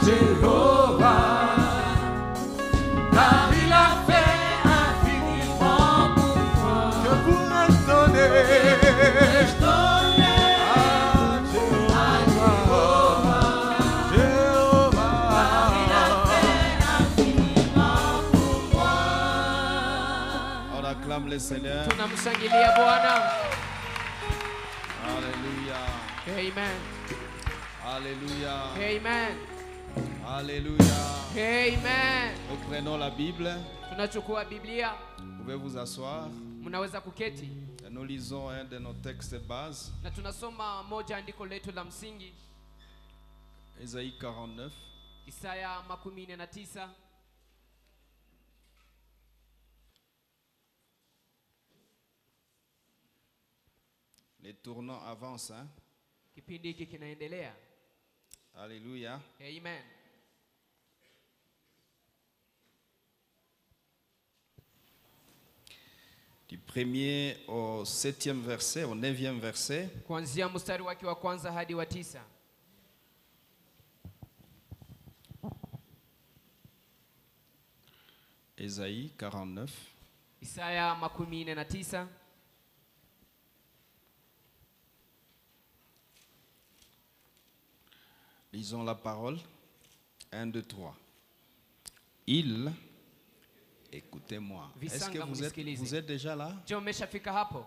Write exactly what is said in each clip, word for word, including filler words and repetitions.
Jéhovah, car il a fait infiniment pour moi. Je pourrais donner, je donner à Jéhovah, Jéhovah, car il a fait infiniment pour moi. On acclame le Seigneur. Tunamshangilia Bwana. Alléluia. Amen. Alléluia. Amen. Alléluia. Amen. Nous prenons la Bible. Tunachukua Biblia. Vous pouvez vous asseoir. Mnaweza kuketi. Et nous lisons un de nos textes de base. Na tunasoma moja andiko letu la msingi. Isaïe quarante-neuf. Isaya makumi nne na tisa. Les tournants avancent. Hein? Kipindi hiki kinaendelea. Alléluia. Amen. Du premier au septième verset, au neuvième verset. Kuanzia mstari wake wa kwanza hadi wa tisa. Isaïe quarante-neuf. Isaya makumi nne na tisa. Lisons la parole. un, deux, trois. Il, écoutez-moi. Est-ce que vous êtes, vous êtes déjà là? Je umeshafika hapo?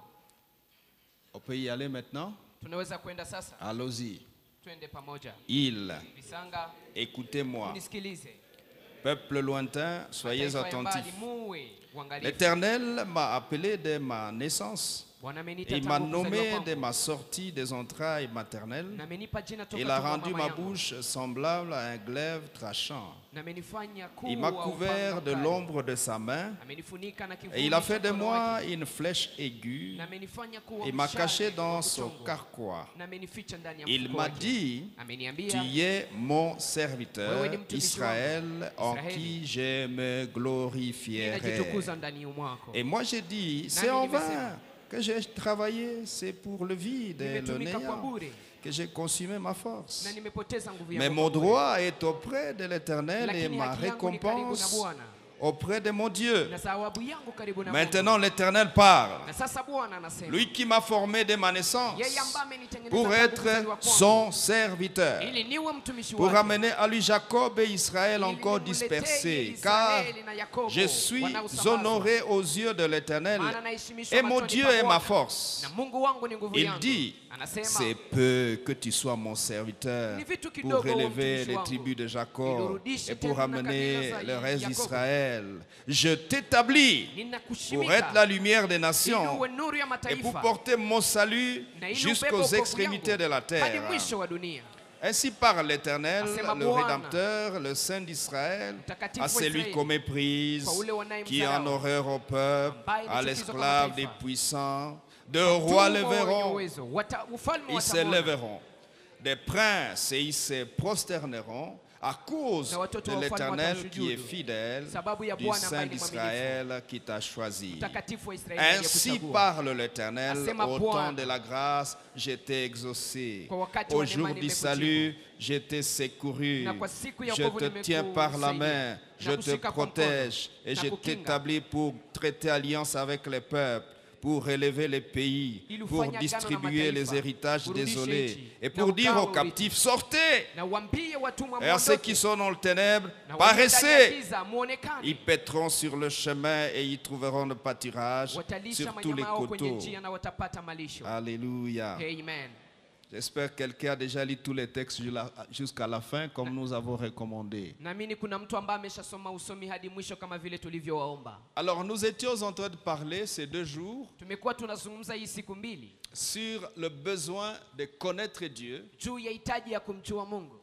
On peut y aller maintenant? Tunaweza kwenda sasa? Allons-y. Twende pamoja. Il, Visanga, écoutez-moi. unisikilize. Peuple lointain, soyez Mataifa ya mbali, attentifs. muwe uangalifu. L'Éternel m'a appelé dès ma naissance. Bwana ameniita Il m'a tangu kuzaliwa nommé kwangu. de ma sortie des entrailles maternelles. Na amenipa jina toka Il a tumbo la rendu mama ma yangu. bouche semblable à un glaive tranchant. Na amenifanya Il kuwa m'a couvert upanga de mkali. l'ombre de sa main. Amenifunika na kivuli Et il a cha fait de mkono moi wake. une flèche aiguë. Na amenifanya kuwa Il m'a mshale caché wa dans son kuchongwa. carquois. Na amenificha ndani ya Il mfuko m'a wake. dit, Ameniambia, tu es mon serviteur, Wewe ni mtumishi Israël, en Israeli. qui je me glorifierai. ninajitukuza ndani mwako. Et moi j'ai dit, c'est Nami en nimesema, vain que j'ai travaillé, c'est pour le vide et le nimetumika kwa néant bure que j'ai consumé ma force. na nimepoteza nguvu Mais yangu mon kwa bure. droit est auprès de l'Éternel et Lakini ma haki yangu ni karibu na récompense Bwana. auprès de mon Dieu. Na thawabu yangu karibu na Maintenant Mungu. l'Éternel parle. Na sasa Bwana anasema, Lui qui m'a formé dès ma naissance yeye ambaye amenitengeneza pour tangu être kuzaliwa kwangu, son serviteur, ili niwe mtumishi pour wake, ramener à lui Jacob et Israël ili encore nimletee dispersés, Israeli car na Yakobo je suis wanaosambazwa. honoré aux yeux de l'Éternel Maana naheshimishwa et mon machoni Dieu pa est Bwana. ma force. Na Mungu wangu ni nguvu Il yangu. dit, Anasema, c'est peu que tu sois mon serviteur Ni vitu pour kidogo relever mtumishi les wangu. tribus de Jacob Nirudishe et pour tena na ramener kabila za le reste Yakobo. d'Israël. Je t'établis ninakushimika pour être la lumière des nations ili uwe nuru ya et mataifa pour porter mon salut na ili ubebe jusqu'aux wokovu extrémités yangu de la hadi terre. mwisho wa dunia. Ainsi parle l'Éternel, Asema le Bwana, Rédempteur, le Saint d'Israël, Mtakatifu à wa celui Israeli, qu'on méprise, kwa ule wanayemdharau, qui en horreur au peuple, ambaye ni à chukizo l'esclave kwa des mataifa. puissants. De rois le Tumbo wenye verront, uwezo, wata- ufalme ils se watamwona. lèveront. Des princes et ils se prosterneront à cause Na watoto de wa ufalme l'Éternel watamsujudu. qui est fidèle, Sababu ya du Bwana Saint ambaye ni mwaminifu. d'Israël qui t'a choisi. Mtakatifu wa Israeli Ainsi aliyekuchagua. parle l'Éternel, Asema au Bwana, temps de la grâce, je t'ai exaucé. kwa wakati Au wa jour neema du nimekujibu. salut, je t'ai secouru. Na kwa siku ya Je wokovu te tiens par la nimekusaidia. main, je te Nakushika kwa protège mkono, et je nakukinga. t'établis pour traiter alliance avec les peuples, pour relever les pays, Ili pour ufanye agano na distribuer les mataifa, héritages urudishe désolés nchi, et na pour dire aux ugawe captifs, sortez! Na uambie watumwa Et à ceux muondoke. qui sont dans le ténèbres, Na walio ndani ya paraissez! giza, muonekane. Ils pèteront sur le chemin et ils trouveront le pâturage Watalisha sur tous les wanyama wao kwenye coteaux. njia na watapata malisho. Alléluia. Amen. J'espère que quelqu'un a déjà lu tous les textes jusqu'à la fin, comme nous avons recommandé. Naamini kuna mtu ambaye ameshasoma usomi hadi mwisho kama vile tulivyowaomba. Alors, nous étions en train de parler ces deux jours Tumekuwa tunazungumza hii siku mbili sur le besoin de connaître Dieu. juu ya hitaji ya kumjua Mungu.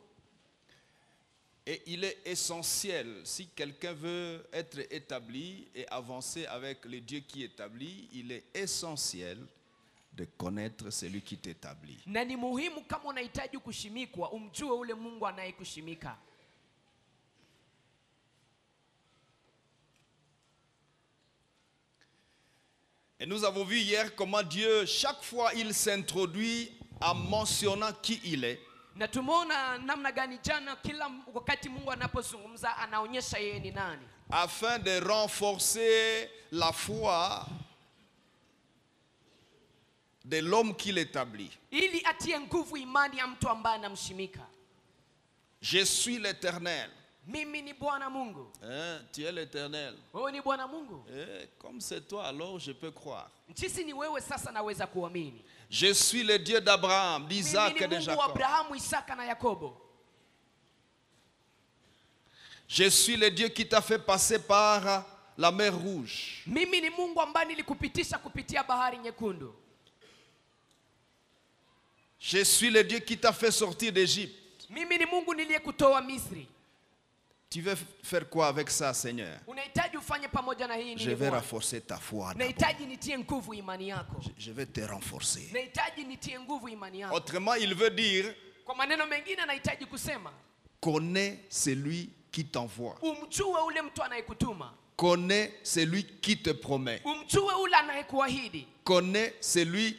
Et il est essentiel, si quelqu'un veut être établi et avancer avec le Dieu qui établit, il est essentiel de connaître celui qui t'établit. Na ni muhimu kama unahitaji kushimikwa umjue ule Mungu anayekushimika. Et nous avons vu hier comment Dieu, chaque fois il s'introduit en mentionnant qui il est. Na tumeona namna gani jana kila wakati Mungu anapozungumza anaonyesha yeye ni nani. Afin de renforcer la foi de l'homme qu'il établit. Ili atie nguvu imani ya mtu ambaye anamshimika. Je suis l'Éternel. Mimi ni Bwana Mungu. Hein, tu es l'Éternel. Wewe ni Bwana Mungu. Eh, comme c'est toi, alors je peux croire. Jinsi ni wewe sasa naweza kuamini. Je suis le Dieu d'Abraham, d'Isaac et de Mimi ni Mungu wa Jacob. Abrahamu, Isaka na Yakobo. Je suis le Dieu qui t'a fait passer par la mer Rouge. Mimi ni Mungu ambaye nilikupitisha kupitia bahari nyekundu. Je suis le Dieu qui t'a fait sortir d'Égypte. Mimi ni Mungu niliyekutoa Misri. Tu veux faire quoi avec ça, Seigneur? Unahitaji ufanye pamoja na hii nini? Je vais Bwana? renforcer ta foi. d'abord. Nahitaji nitie nguvu imani yako. Je- Je vais te renforcer. Nahitaji nitie nguvu imani yako. Autrement, il veut dire, Kwa maneno mengine nahitaji kusema connais celui qui t'envoie. umjue ule mtu anayekutuma. Connais celui qui te promet. Umjue ule anayekuahidi. Connais celui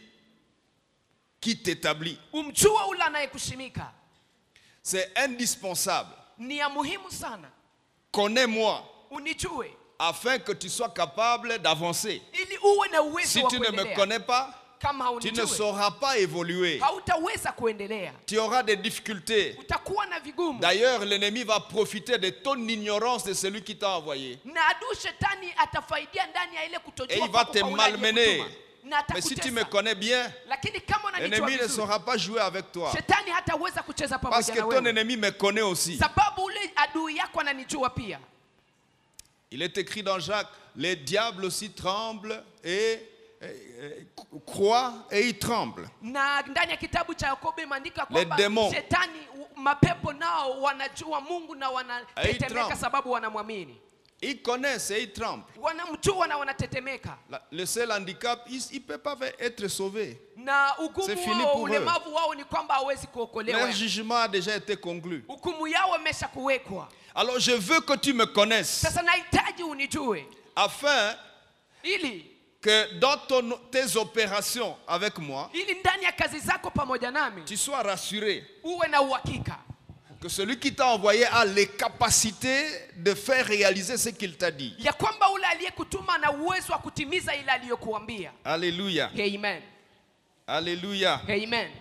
qui t'établit. Umjue ule anayekushimika. C'est indispensable. Ni ya muhimu sana. Connais-moi Unijue afin que tu sois capable d'avancer. ili uwe na uwezo Si wa tu ne me kuendelea. connais pas, Kama tu ne haunijui sauras pas évoluer. hautaweza kuendelea. Tu auras des difficultés. Utakuwa na vigumu. D'ailleurs, l'ennemi va profiter de ton ignorance de celui qui t'a envoyé. Na adui shetani atafaidia ndani ya ile Et kutojua il va kwako te kwa ule malmener. aliyekutuma. Na Mais si tu atakutesa. me connais bien, Lakini kama unanijua l'ennemi ne vizuri, saura pas jouer avec toi. shetani hataweza kucheza Parce pamoja que na ton wewe. ennemi me connaît aussi. Sababu ule adui yako ananijua pia. Il est écrit dans Jacques, les diables aussi tremblent et, et- et croient et ils tremblent. Na ndani ya kitabu cha Yakobo imeandika Les kwamba démons. shetani u- mapepo nao wanajua Mungu na wanatetemeka tremblent. sababu wanamwamini. Ils connaissent et ils tremblent. Wanamjua na wanatetemeka. La- le seul handicap, il ne peut pas être sauvé. Na C'est ugumu fini wao, pour eux. ulemavu wao ni kwamba hawezi kuokolewa. Leur jugement a déjà été conclu. Hukumu yao imesha kuwekwa. Alors je veux que tu me connaisses Sasa nahitaji unijue afin ili que dans ton- tes opérations avec moi, ili ndani ya kazi zako pamoja nami tu sois rassuré uwe na uhakika que celui qui t'a envoyé a les capacités de faire réaliser ce qu'il t'a dit. ya kwamba ule aliyekutuma ana uwezo wa kutimiza ile aliyokuambia. Alléluia. Amen. Alléluia. Amen.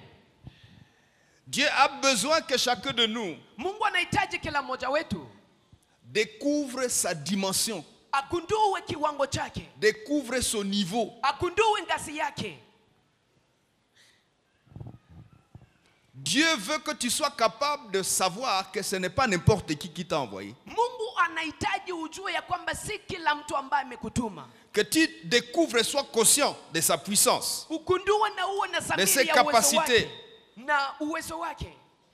Dieu a besoin que chacun de nous Mungu anahitaji kila mmoja wetu découvre sa dimension, agundue kiwango chake, découvre son niveau. agundue ngazi yake. Dieu veut que tu sois capable de savoir que ce n'est pas n'importe qui qui t'a envoyé. Mungu anahitaji ujue ya kwamba si kila mtu ambaye amekutuma. Que tu découvres et sois conscient de sa puissance. Ugundue na uwe na ses dhamiri ya uwezo capacités. wake na uwezo wake.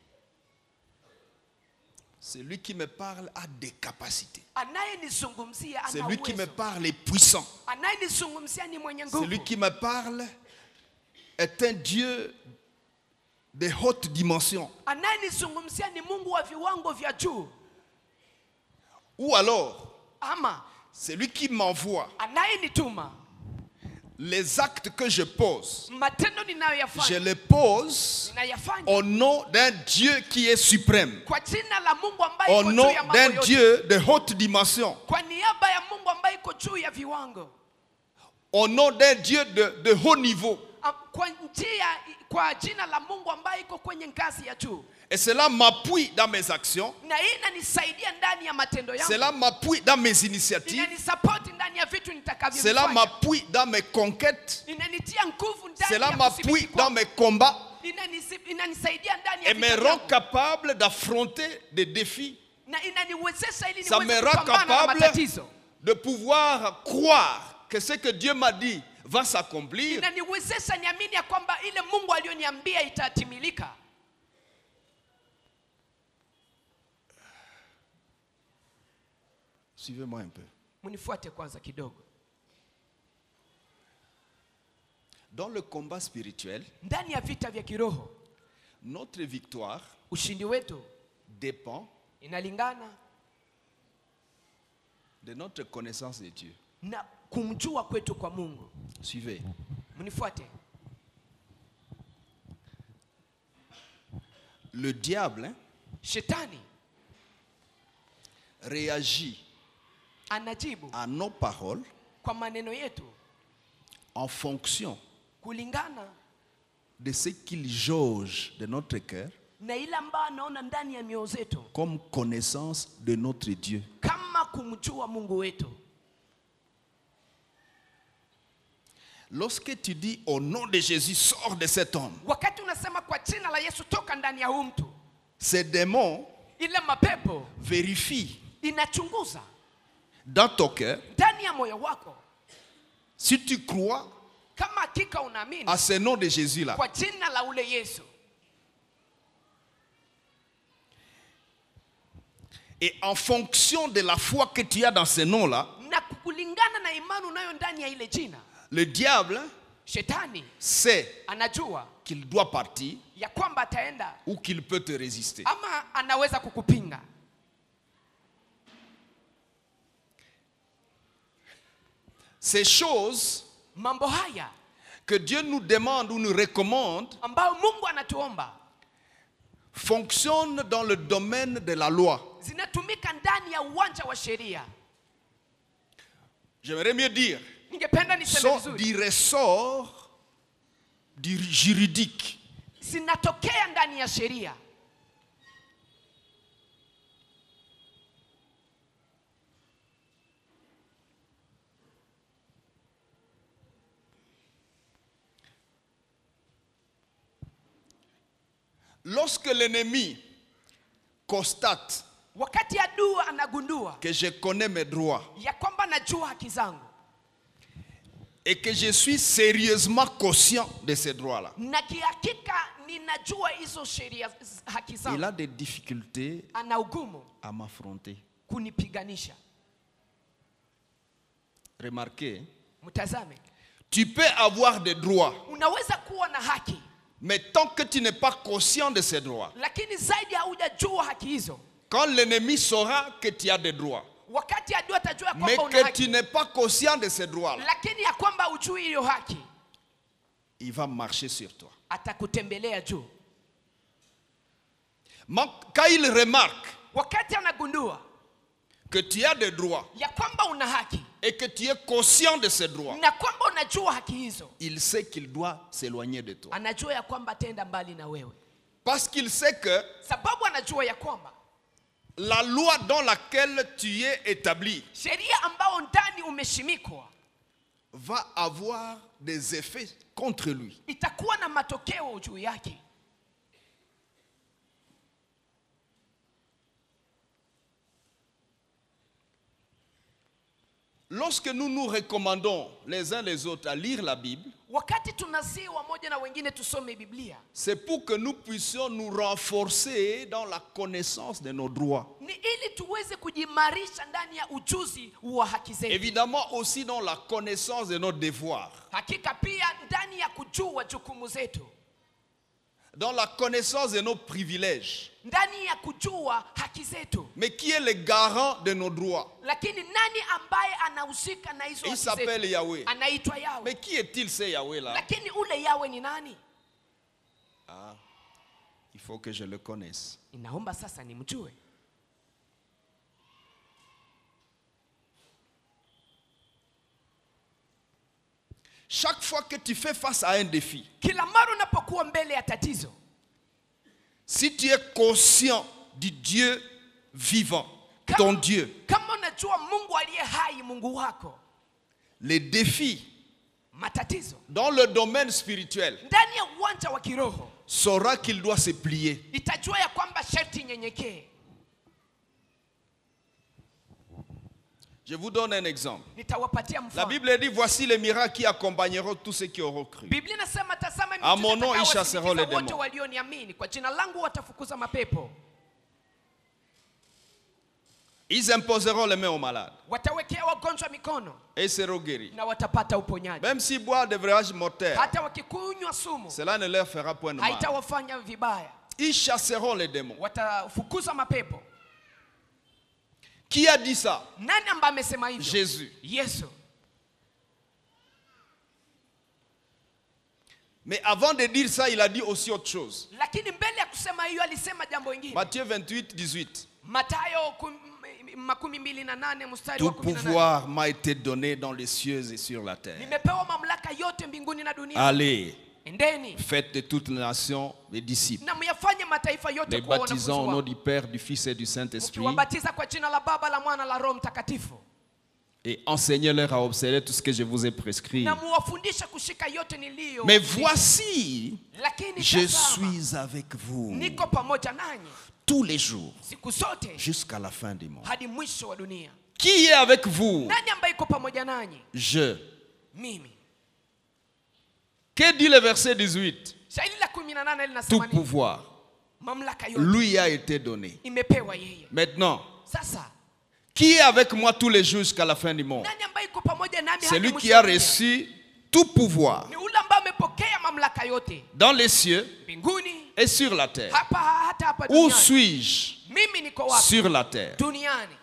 Celui qui me parle a des capacités. Anayenizungumzia ana Celui qui me uwezo. parle est puissant. Anayenizungumzia ni mwenye nguvu. Celui qui me parle est un Dieu de haute dimension. Anayenizungumzia ni Mungu wa viwango vya juu. Ou alors, Ama celui qui m'envoie, anayenituma, les actes que je pose, matendo je ninayoyafanya les pose ninayafanya au nom d'un Dieu qui est suprême. kwa jina la Mungu ambaye Au iko nom juu ya mambo d'un yote. Dieu de haute dimension. Kwa niaba ya Mungu ambaye iko juu ya viwango. Au nom d'un Dieu de, de haut niveau. Am- Kwa njia kwa jina la Mungu ambaye iko kwenye ngazi ya juu. Et cela m'appuie dans mes actions. Na hii inanisaidia ndani ya matendo yangu. Cela m'appuie dans mes initiatives. Inanisupport ndani ya vitu Cela nitakavyofanya. m'appuie dans mes conquêtes. Inanitia nguvu ndani Cela ya m'appuie kuthibiti dans kwangu. mes combats. Inanisi- inanisaidia ndani ya Et me vita rend vyangu. capable d'affronter des défis. Na inaniwezesha ili Ça me niweze rend kupambana na capable matatizo. de pouvoir croire que ce que Dieu m'a dit va s'accomplir. Inaniwezesha niamini ya kwamba ile Mungu aliyoniambia itatimilika. Suivez-moi un peu. Munifuate kwanza kidogo. Dans le combat spirituel, Ndani ya vita vya kiroho, notre victoire ushindi wetu dépend inalingana de notre connaissance de Dieu. na kumjua kwetu kwa Mungu. Suivez. Munifuate. le diable hein, Shetani réagit anajibu à nos paroles kwa maneno yetu en fonction kulingana de ce qu'il jauge de notre cœur na ile ambayo anaona ndani ya mioyo zetu comme connaissance de notre Dieu. kama kumjua Mungu wetu. Lorsque tu dis au nom de Jésus, sors de cet homme, Wakati unasema kwa jina la Yesu toka ndani ya huyu mtu, ces démons ile mapepo vérifient inachunguza dans ton cœur ndani ya moyo wako si tu crois kama hakika unaamini à ce nom de Jésus-là. kwa jina la ule Yesu. Et en fonction de la foi que tu as dans ce nom-là, Na kulingana na imani unayo ndani ya ile jina, le diable Shetani sait anajua qu'il doit partir ya kwamba ataenda ou qu'il peut te résister. ama anaweza kukupinga. Ces choses Mambo haya que Dieu nous demande ou nous recommande ambayo Mungu anatuomba fonctionnent dans le domaine de la loi. zinatumika ndani ya uwanja wa sheria. J'aimerais mieux dire, Ningependa niseme sont vizuri, du ressort du juridique. zinatokea ndani ya sheria. Lorsque l'ennemi constate Wakati adui anagundua que je connais mes droits ya kwamba najua haki zangu et que je suis sérieusement conscient de ces droits-là, na kihakika ninajua hizo sheria haki il zangu, a des difficultés ana ugumu à m'affronter. kunipiganisha. Remarquez, Mtazame, tu peux avoir des droits, unaweza kuwa na haki mais tant que tu n'es pas conscient de ces droits, lakini zaidi haujajua haki hizo. quand l'ennemi saura que tu as des droits, Wakati adui atajua ya mais kwamba una que haki tu n'es pas conscient de ces droits-là, lakini ya kwamba ujui hiyo haki, il va marcher sur toi. atakutembelea juu. Mais quand il remarque Wakati anagundua que tu as des droits ya kwamba una haki et que tu es conscient de ces droits, na kwamba unajua haki hizo, il sait qu'il doit s'éloigner de toi. anajua ya kwamba ataenda mbali na wewe, Parce qu'il sait que sababu anajua ya kwamba la loi dans laquelle tu es établi sheria ambao ndani umeshimikwa va avoir des effets contre lui. itakuwa na matokeo juu yake. Lorsque nous nous recommandons les uns les autres à lire la Bible, Wakati tunasii wamoja na wengine tusome Biblia, c'est pour que nous puissions nous renforcer dans la connaissance de nos droits. ni ili tuweze kujimarisha ndani ya ujuzi wa haki zetu. Évidemment aussi dans la connaissance de nos devoirs, Hakika pia ndani ya kujua jukumu zetu, dans la connaissance de nos privilèges. ndani ya kujua haki zetu. Mais qui est le garant de nos droits? Lakini nani ambaye anahusika na hizo Il haki s'appelle zetu? Yahweh. Anaitwa Yawe. Mais qui est-il ce Yahweh-là? Lakini ule Yawe ni nani? Ah, il faut que je le connaisse. Inaomba sasa nimjue. Chaque fois que tu fais face à un défi, Kila mara unapokuwa mbele ya tatizo, si tu es conscient du Dieu vivant, Kama- ton Dieu, kama unajua Mungu aliye hai, Mungu wako, les défis matatizo dans le domaine spirituel, ndani ya uwanja wa kiroho, saura qu'il doit se plier. itajua ya kwamba sharti nyenyekee. Je vous donne un exemple. Nitawapatia La mfano. Bible dit, voici les miracles qui accompagneront tous ceux qui auront cru. Biblia inasema tazama À mon nom, miujiza ils chasseront les itakayowasindikiza wote démons. walioniamini, kwa jina langu watafukuza mapepo, Ils imposeront les mains aux malades watawekea wagonjwa mikono et ils seront guéris. na watapata uponyaji. Même s'ils boivent des breuvages mortels, Hata wakikunywa sumu cela ne leur fera point de mal. haitawafanya vibaya, Ils chasseront les démons. watafukuza mapepo. Qui a dit ça? Nani ambaye amesema hivyo? Jésus. Yesu. Mais avant de dire ça, il a dit aussi autre chose. Lakini mbele ya kusema hiyo alisema jambo ingine. Matthieu vingt-huit, dix-huit. Mathayo kum- makumi mbili na nane mstari Tout wa kumi na nane. pouvoir m'a été donné dans les cieux et sur la terre. Nimepewa mamlaka yote mbinguni na duniani. Allez, Endeni faites de toutes les nations des disciples, na myafanye mataifa yote les kuwa baptisant au nom wanafunzi du Père, du Fils et du Saint-Esprit, ukiwabatiza kwa jina la Baba, la Mwana, la Roho Mtakatifu, et enseignez-leur à observer tout ce que je vous ai prescrit. na muwafundishe kushika yote niliyo. Mais voici, Lakini je tazama, suis avec vous niko pamoja nanyi tous les jours siku zote jusqu'à la fin du monde. hadi mwisho wa dunia. Qui est avec vous? Nani ambaye iko pamoja nanyi? Je. Mimi. Que dit le verset dix-huit? Shairi la kumi na nane Tout linasema nini? pouvoir Mamlaka yote lui a été donné. imepewa yeye. Maintenant, Sasa qui est avec moi tous les jours jusqu'à la fin du monde? nani ambaye iko pamoja nami hadi Celui mwisho qui a wa dunia? reçu tout pouvoir Ni ule ambaye amepokea mamlaka yote dans les cieux mbinguni, et sur la terre. hapa hata hapa Où duniani. suis-je? Mimi niko wapi? Sur la terre. Duniani.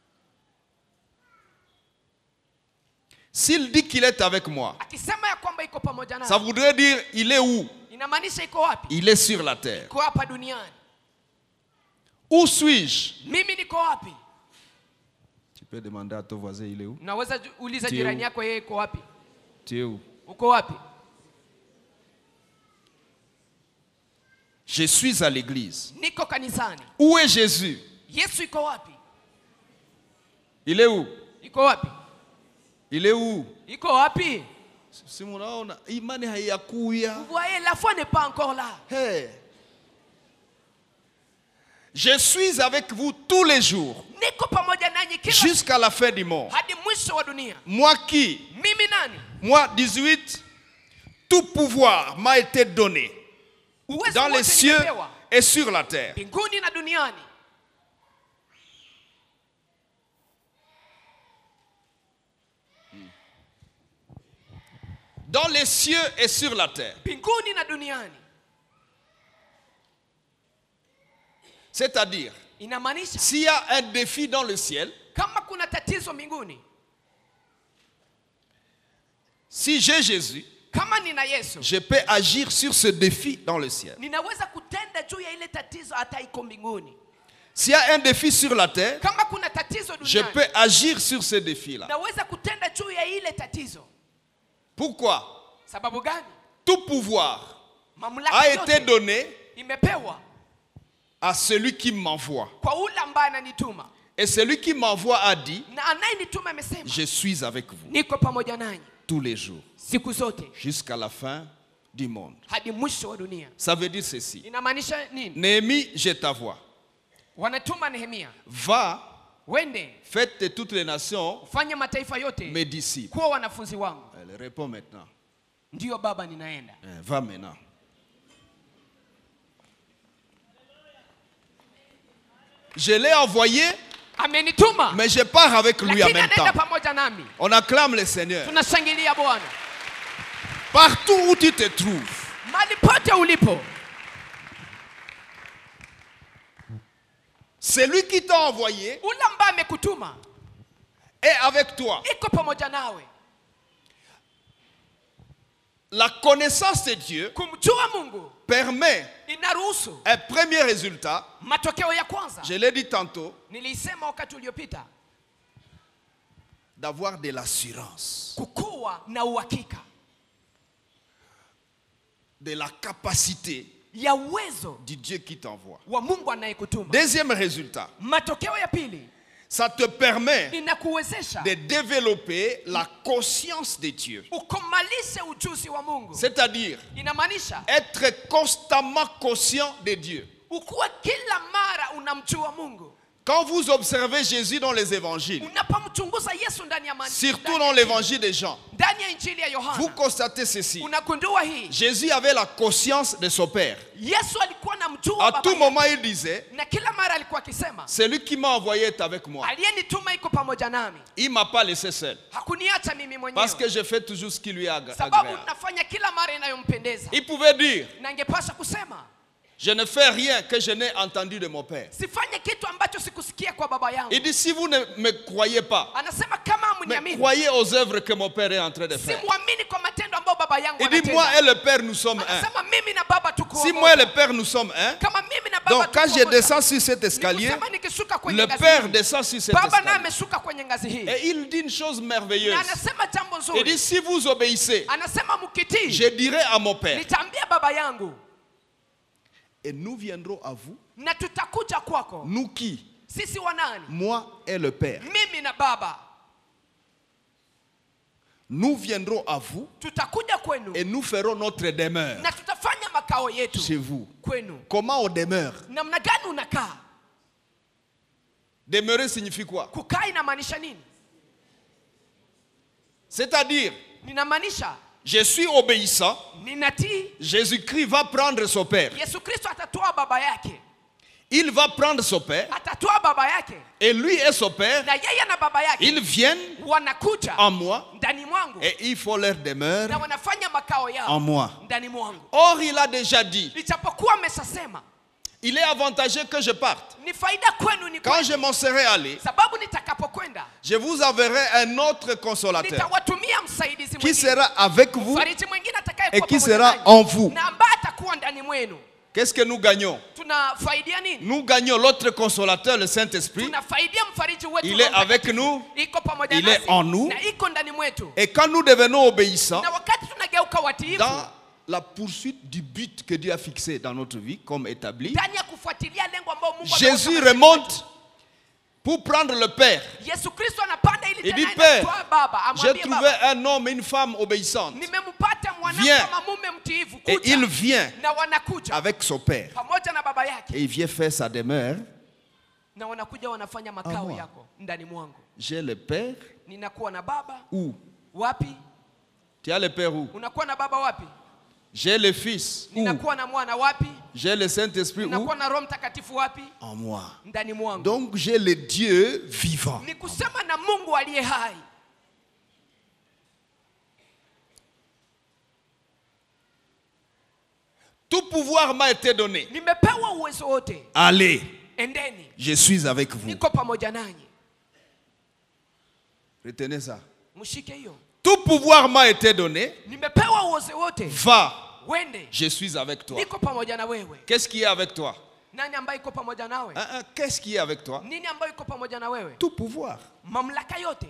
S'il dit qu'il est avec moi, Akisema ya kwamba iko pamoja ça nami, voudrait dire il est où? inamaanisha iko wapi? Il est sur la terre. Iko hapa duniani. Où suis-je? Mimi niko wapi? Tu peux demander à ton voisin, il est où? Unaweza ju- uliza Ndio. jirani yako, yeye iko wapi? Tu es où? Uko wapi? Je suis à l'église. Niko kanisani. Où est Jésus? Yesu iko wapi? Il est où? Iko wapi? Il est où? Iko wapi? Si munaona imani haiyakuya. Vous voyez, la foi n'est pas encore là. Hey. Je suis avec vous tous les jours Niko pamoja nanyi kila jusqu'à la fin du monde. hadi mwisho wa dunia. Moi qui? Mimi nani? Moi, dix-huit, tout pouvoir m'a été donné Uwezo dans les wote cieux nimepewa et sur la terre. mbinguni na duniani. Dans les cieux et sur la terre. Mbinguni na duniani. C'est-à-dire, Inamaanisha s'il y a un défi dans le ciel, kama kuna tatizo mbinguni, si j'ai Jésus, kama nina Yesu, je peux agir sur ce défi dans le ciel. ninaweza kutenda juu ya ile tatizo hata iko mbinguni. S'il y a un défi sur la terre, Kama kuna tatizo je duniani, peux agir sur ce défi-là. naweza kutenda juu ya ile tatizo. Pourquoi? Sababu gani? Tout pouvoir Mamlaka a été yote donné imepewa à celui qui m'envoie. kwa ule ambaye ananituma, Et celui qui m'envoie a dit, na anayenituma amesema je suis avec vous niko pamoja nanyi tous les jours siku zote jusqu'à la fin du monde. hadi mwisho wa dunia. Ça veut dire ceci. Inamaanisha nini? Néhémie, je t'envoie. Wanatuma Nehemia, Va, wende faites de toutes les nations ufanye mataifa yote mes disciples. kuwa wanafunzi wangu. Elle répond maintenant. Ndiyo baba, ninaenda. Hein, Va maintenant. Je l'ai envoyé, Amenituma, mais je pars avec lui en lakini même anaenda temps. pamoja nami. On acclame le Seigneur. Tunashangilia Bwana Partout où tu te trouves, mahali pote ulipo. celui qui t'a envoyé Ule ambaye amekutuma est avec toi. iko pamoja nawe. La connaissance de Dieu Kumjua Mungu permet inaruhusu un premier résultat. matokeo ya kwanza. Je l'ai dit tantôt, Nilisema wakati uliopita, d'avoir de l'assurance, kukuwa na uhakika de la capacité ya uwezo du Dieu qui t'envoie. wa Mungu anayekutuma. Deuxième résultat, Matokeo ya pili, ça te permet inakuwezesha de développer la conscience de Dieu. ukomalishe ujuzi wa Mungu. C'est-à-dire Inamaanisha être constamment conscient de Dieu. ukuwa kila mara unamjua Mungu. Quand vous observez Jésus dans les évangiles, Unapomchunguza Yesu ndani ya maandiko, surtout dans l'évangile de Jean, ndani ya Injili ya vous Yohana, constatez ceci. unagundua hii. Jésus avait la conscience de son Père. Yesu alikuwa anamjua À baba tout yake. moment, il disait, Na kila mara alikuwa akisema, celui qui m'a envoyé est avec moi. aliyenituma iko pamoja nami, Il ne m'a pas laissé seul. hakuniacha mimi Parce mwenyewe, que je fais toujours ce qui lui est agré- sababu agréable. nafanya kila mara inayompendeza. Il pouvait dire, Na angepasha kusema, je ne fais rien que je n'ai entendu de mon Père. sifanye kitu ambacho sikusikia kwa baba yangu. Il dit, si vous ne me croyez pas, Anasema kama mais hamniamini, croyez aux œuvres que mon Père est en train de faire. simwamini kwa matendo ambayo baba baba yangu Il dit, anatenda. moi et le Père, nous sommes un. Anasema mimi na baba tuko Si wamoja. moi et le Père, nous sommes un, Kama mimi na baba donc quand tuko je wamoja, descends sur cet escalier, nikusema nikishuka kwenye le ngazi Père hii, descend sur cet baba naye escalier. ameshuka kwenye ngazi hii. Et il dit une chose merveilleuse. Na anasema jambo Il nzuri. dit, si vous obéissez, Anasema mkitii, je dirai à mon Père, nitaambia baba yangu et nous viendrons à vous. na tutakuja kwako. Nous qui? Sisi wanani? Moi et le Père. Mimi na baba. Nous viendrons à vous Tutakuja kwenu et nous ferons notre demeure na tutafanya makao yetu chez vous. kwenu. Comment on demeure? Namna gani unakaa? Demeurer signifie quoi? Kukaa inamaanisha nini? C'est-à-dire, Ninamaanisha je suis obéissant, ninatii. Jésus-Christ va prendre son Père. Yesu Kristo atatoa baba yake. Il va prendre son Père Atatoa baba yake. et lui et son Père, Na yeye na baba yake ils viennent wanakuja en moi ndani mwangu et ils font leur demeure na wanafanya makao en yao moi. ndani mwangu. Or, il a déjà dit, Ijapokuwa ameshasema il est avantageux que je parte. ni faida kwenu ni Quand kwenu. je m'en serai allé, Sababu nitakapokwenda je vous enverrai un autre consolateur nitawatumia msaidizi qui mwingine. sera avec vous Mfariji mwingine atakaye et kuwa qui pamoja sera nanyi, en vous. na ambaye atakuwa ndani mwenu. Qu'est-ce que nous gagnons? Tunafaidia nini? Nous gagnons l'autre consolateur, le Saint-Esprit. Tunafaidia mfariji wetu. Il est Roho avec Mtakatifu. nous. Iko pamoja Il est nasi, en nous. na iko ndani mwetu. Et quand nous devenons obéissants, Na wakati tunageuka watiifu dans la poursuite du but que Dieu a fixé dans notre vie, comme établi, ndani ya kufuatilia lengo ambalo Mungu Jésus ameweka remonte pour prendre le Père. Yesu Kristo anapanda ili Il dit, tena Père, kumtoa baba. j'ai Amwambie trouvé baba, un homme et une femme obéissante. nimempata mwanamke Viens. kama mume mtiifu, Et kuja. il vient Na wanakuja avec son Père. pamoja na baba yake Et il vient faire sa demeure. na wanakuja wanafanya Ah, makao moi. yako ndani mwangu. J'ai le Père Ninakuwa na baba où? wapi? Tu as le Père où? Unakuwa na baba wapi? J'ai le Fils où? Ninakuwa na mwana wapi? J'ai le Saint-Esprit où? Ninakuwa na Roho Mtakatifu wapi? En moi. Ndani mwangu. Donc j'ai le Dieu vivant. Ni kusema na Mungu aliye hai. Tout pouvoir m'a été donné. Nimepewa uwezo wote. Allez, Endeni. je suis avec vous. Niko pamoja nanyi. Retenez ça. Mshike hiyo. Tout pouvoir m'a été donné. Nimepewa uwezo wote. Va, Wende. je suis avec toi. Niko pamoja na wewe. Qu'est-ce qui est avec toi? Nani ambaye iko pamoja nawe? Hein, hein, Qu'est-ce qui est avec toi? Nini ambayo iko pamoja na wewe? Tout pouvoir. Mamlaka yote.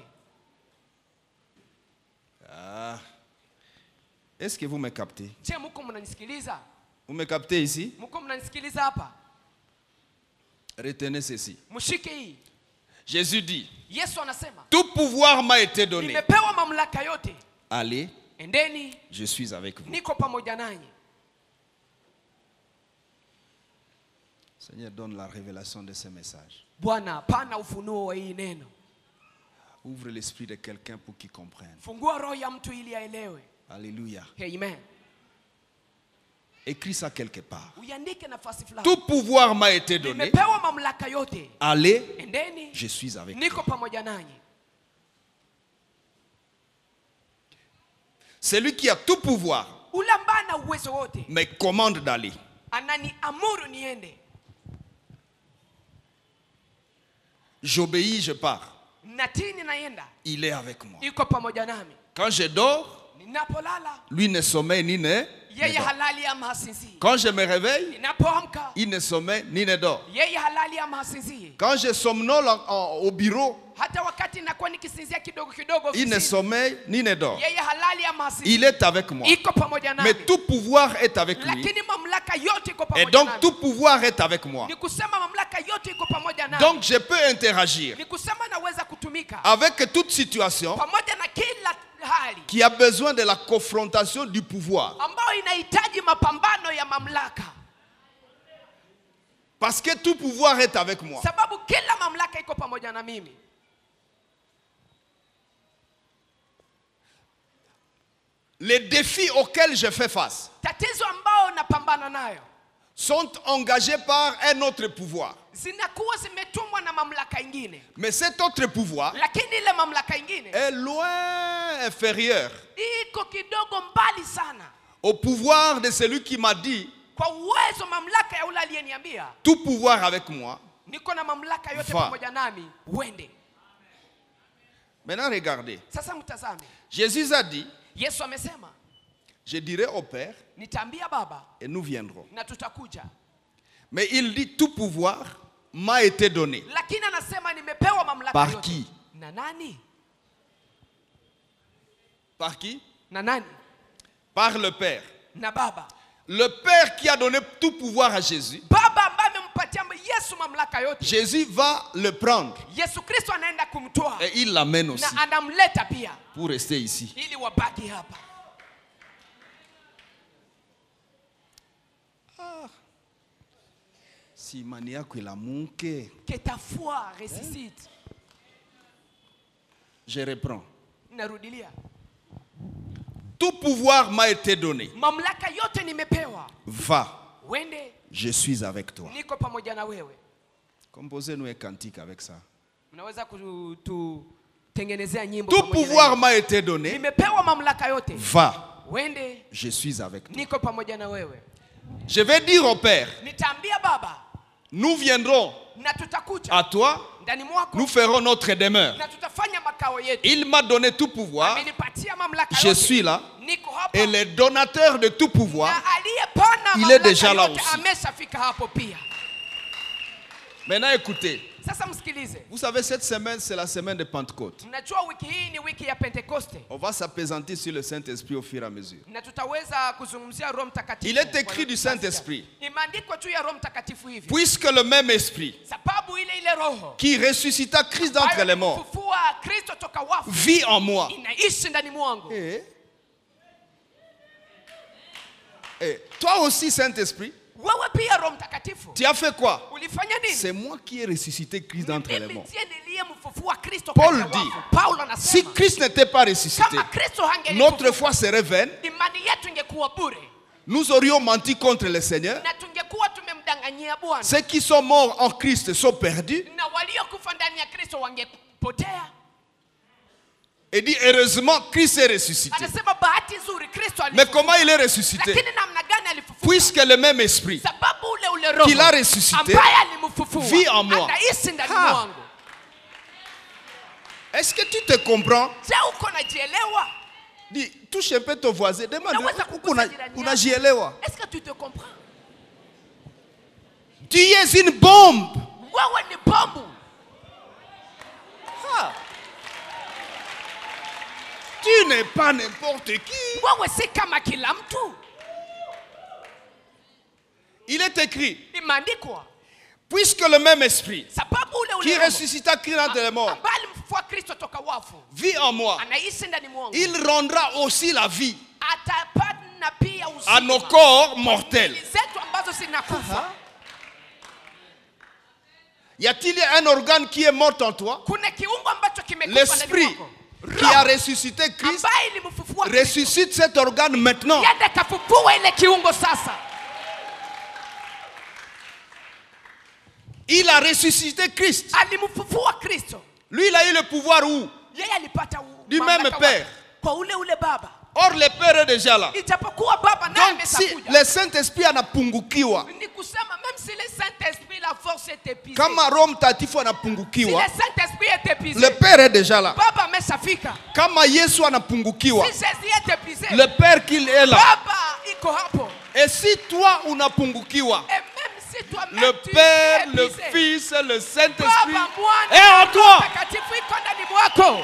Ah. Est-ce que vous me captez? Je, mko mnanisikiliza? Vous me captez ici? Mko mnanisikiliza hapa? Retenez ceci. Mshike hii. Jésus dit, Yesu anasema, tout pouvoir m'a été donné. nimepewa mamlaka yote. Allez, Endeni, je suis avec vous. niko pamoja nanyi. Seigneur, donne la révélation de ce message. Bwana, pana ufunuo wa hii neno. Ouvre l'esprit de quelqu'un pour qu'il comprenne. Fungua roho ya mtu ili aelewe. Alléluia. Amen. Écris ça quelque part. Uiandike nafasi fulani. Tout pouvoir m'a été donné. Nimepewa mamlaka yote. Allez, Endeni, je suis avec vous. niko pamoja nanyi. Celui qui a tout pouvoir Ule ambaye ana uwezo wote me commande d'aller. ananiamuru niende. J'obéis, je pars. Natii ninaenda. Il est avec moi. Iko pamoja nami. Quand je dors, Ninapolala, lui ne sommeille ni ne, ne yeye dort. halali ama hasinzii. Quand je me réveille, Ninapoamka, il ne sommeille ni ne dort. yeye halali ama hasinzii. Quand je somnole en- en- au bureau, Hata wakati nakuwa nikisinzia kidogo kidogo il ne ofisini, sommeille ni ne dort. yeye halali ama hasinzii. Il est avec moi. Iko pamoja nami. Mais tout pouvoir est avec lui. Lakini mamlaka yote iko Et pamoja donc nami. tout pouvoir est avec moi. Ni kusema mamlaka yote iko pamoja nami. Donc je peux interagir Ni kusema naweza kutumika avec toute situation pamoja na kila hali qui a besoin de la confrontation du pouvoir. ambayo inahitaji mapambano ya mamlaka, Parce que tout pouvoir est avec moi. sababu kila mamlaka iko pamoja na mimi. Les défis auxquels je fais face Tatizo ambao napambana nayo sont engagés par un autre pouvoir. zinakuwa zimetumwa na mamlaka ingine, Mais cet autre pouvoir lakini ile mamlaka ingine est loin inférieur iko kidogo mbali sana au pouvoir de celui qui m'a dit kwa uwezo mamlaka ya ule aliyeniambia tout pouvoir avec moi. niko na mamlaka yote Va. pamoja nami, uende. Maintenant regardez. Sasa mtazame, Jésus a dit, Yesu amesema Je dirai au Père nitaambia Baba et nous viendrons. na tutakuja. Mais il dit tout pouvoir m'a été donné. Lakini anasema nimepewa mamlaka Par yote. qui? Na nani? Par qui? Na nani? Par le Père. Na Baba. Le Père qui a donné tout pouvoir à Jésus. Baba ambaye amempatia Yesu mamlaka yote. Jésus va le prendre Yesu Kristo anaenda kumtoa. et il l'amène aussi Na anamleta pia pour rester ici. ili wabaki hapa. Si imani yako ilamuke. Que ta foi ressuscite. Je reprends. Narudilia. Tout pouvoir m'a été donné. Mamlaka yote nimepewa. Va, Wende, je suis avec toi. niko pamoja na wewe. Composez-nous un cantique avec ça. Unaweza kutengenezea nyimbo Tout pamoja na pouvoir wewe. m'a été donné. Nimepewa mamlaka yote. Va, Wende, je suis avec toi. niko pamoja na wewe. Je vais dire au Père, Nitaambia Baba nous viendrons na tutakuja à toi, ndani mwako nous ferons notre demeure. na tutafanya makao yetu. Il m'a donné tout pouvoir, Amenipatia mamlaka je yote. suis là, Niko hapa. et le donateur de tout pouvoir, Na aliyepana il mamlaka est déjà là yote aussi. ameshafika hapo pia. maintenant écoutez, Sasa msikilize. vous savez cette semaine c'est la semaine de Pentecôte. Mnajua wiki hii ni wiki ya Pentekoste. On va s'appesantir sur le Saint-Esprit au fur et à mesure. Na tutaweza kuzungumzia Roho Mtakatifu. Il est écrit du Saint-Esprit. Imeandikwa tu ya Roho Mtakatifu hivi. Puisque le même esprit Sababu ile ile roho qui ressuscita Christ d'entre les morts kufufua Kristo toka wafu vit en moi. inaishi ndani mwangu. Et, et toi aussi Saint-Esprit, Wewe pia Roho Mtakatifu. tu as fait quoi? Ulifanya nini? C'est moi qui ai ressuscité Christ d'entre les Mimi morts. ndiye niliyemfufua Kristo Paul kati ya dit, wafu. Paulo Si anasema Christ n'était pas ressuscité, kama Kristo notre hangelifufuka, foi serait vaine. imani yetu ingekuwa bure Nous aurions menti contre le Seigneur. na tungekuwa tumemdanganyia Bwana. Ceux qui sont morts en Christ sont perdus. Na waliokufa ndani ya Kristo wangepotea. Et dit heureusement Christ est ressuscité. Anasema bahati nzuri Kristo Mais alifufuka. comment il est ressuscité? Lakini namna gani alifufuka? Puisque le même esprit Sababu ule ule roho qu'il a ressuscité ambaye alimfufua vit en moi. anaishi ndani Ah. mwangu. Est-ce que tu te comprends? Je, uko najielewa? Dis, touche un peu ton voisin. Demande, Unaweza kugusa jirani yako. unajielewa? Est-ce que tu te comprends? Tu es une bombe. Wewe ni bomu. Ah. Tu n'es pas n'importe qui. Wewe si kama kila mtu. Il est écrit, Imeandikwa puisque le même esprit sababu ule ule qui roho ressuscita Christ d'entre les morts ambaye alimfufua Kristo toka wafu vit en moi, anaishi ndani mwangu. il rendra aussi la vie Atapana pia uzima à nos corps mortels. Mwili zetu ambazo zinakufa. Y a-t-il un organe qui est mort en toi? Kuna kiungo ambacho kimekufa ndani L'esprit mwako. qui a Roho ressuscité Christ ambaye ilimfufua Kristo. ressuscite cet organe maintenant. Yende kafufua ile kiungo sasa. Il a ressuscité Christ. Alimfufua Kristo. Lui, il a eu le pouvoir où? Yeye alipata u- Du mamlaka même wa- Père. kwa ule ule Baba. Or, le Père est déjà là. Ijapokuwa Baba naye Donc, si ameshakuja. le Saint-Esprit anapungukiwa, Ni kusema même si le Saint-Esprit la force est épuisée. kama Roho Mtakatifu Si le anapungukiwa, Saint-Esprit est épuisé. le Père est déjà là. Baba ameshafika. Kama Yesu anapungukiwa, Si Jésus est épuisé. le Père qu'il est là. Baba iko hapo. Et si toi unapungukiwa, Et même si toi-même le tu Père, es le épuisé. Fils, le Saint-Esprit Baba, Mwana, est en toi. Mtakatifu iko ndani mwako.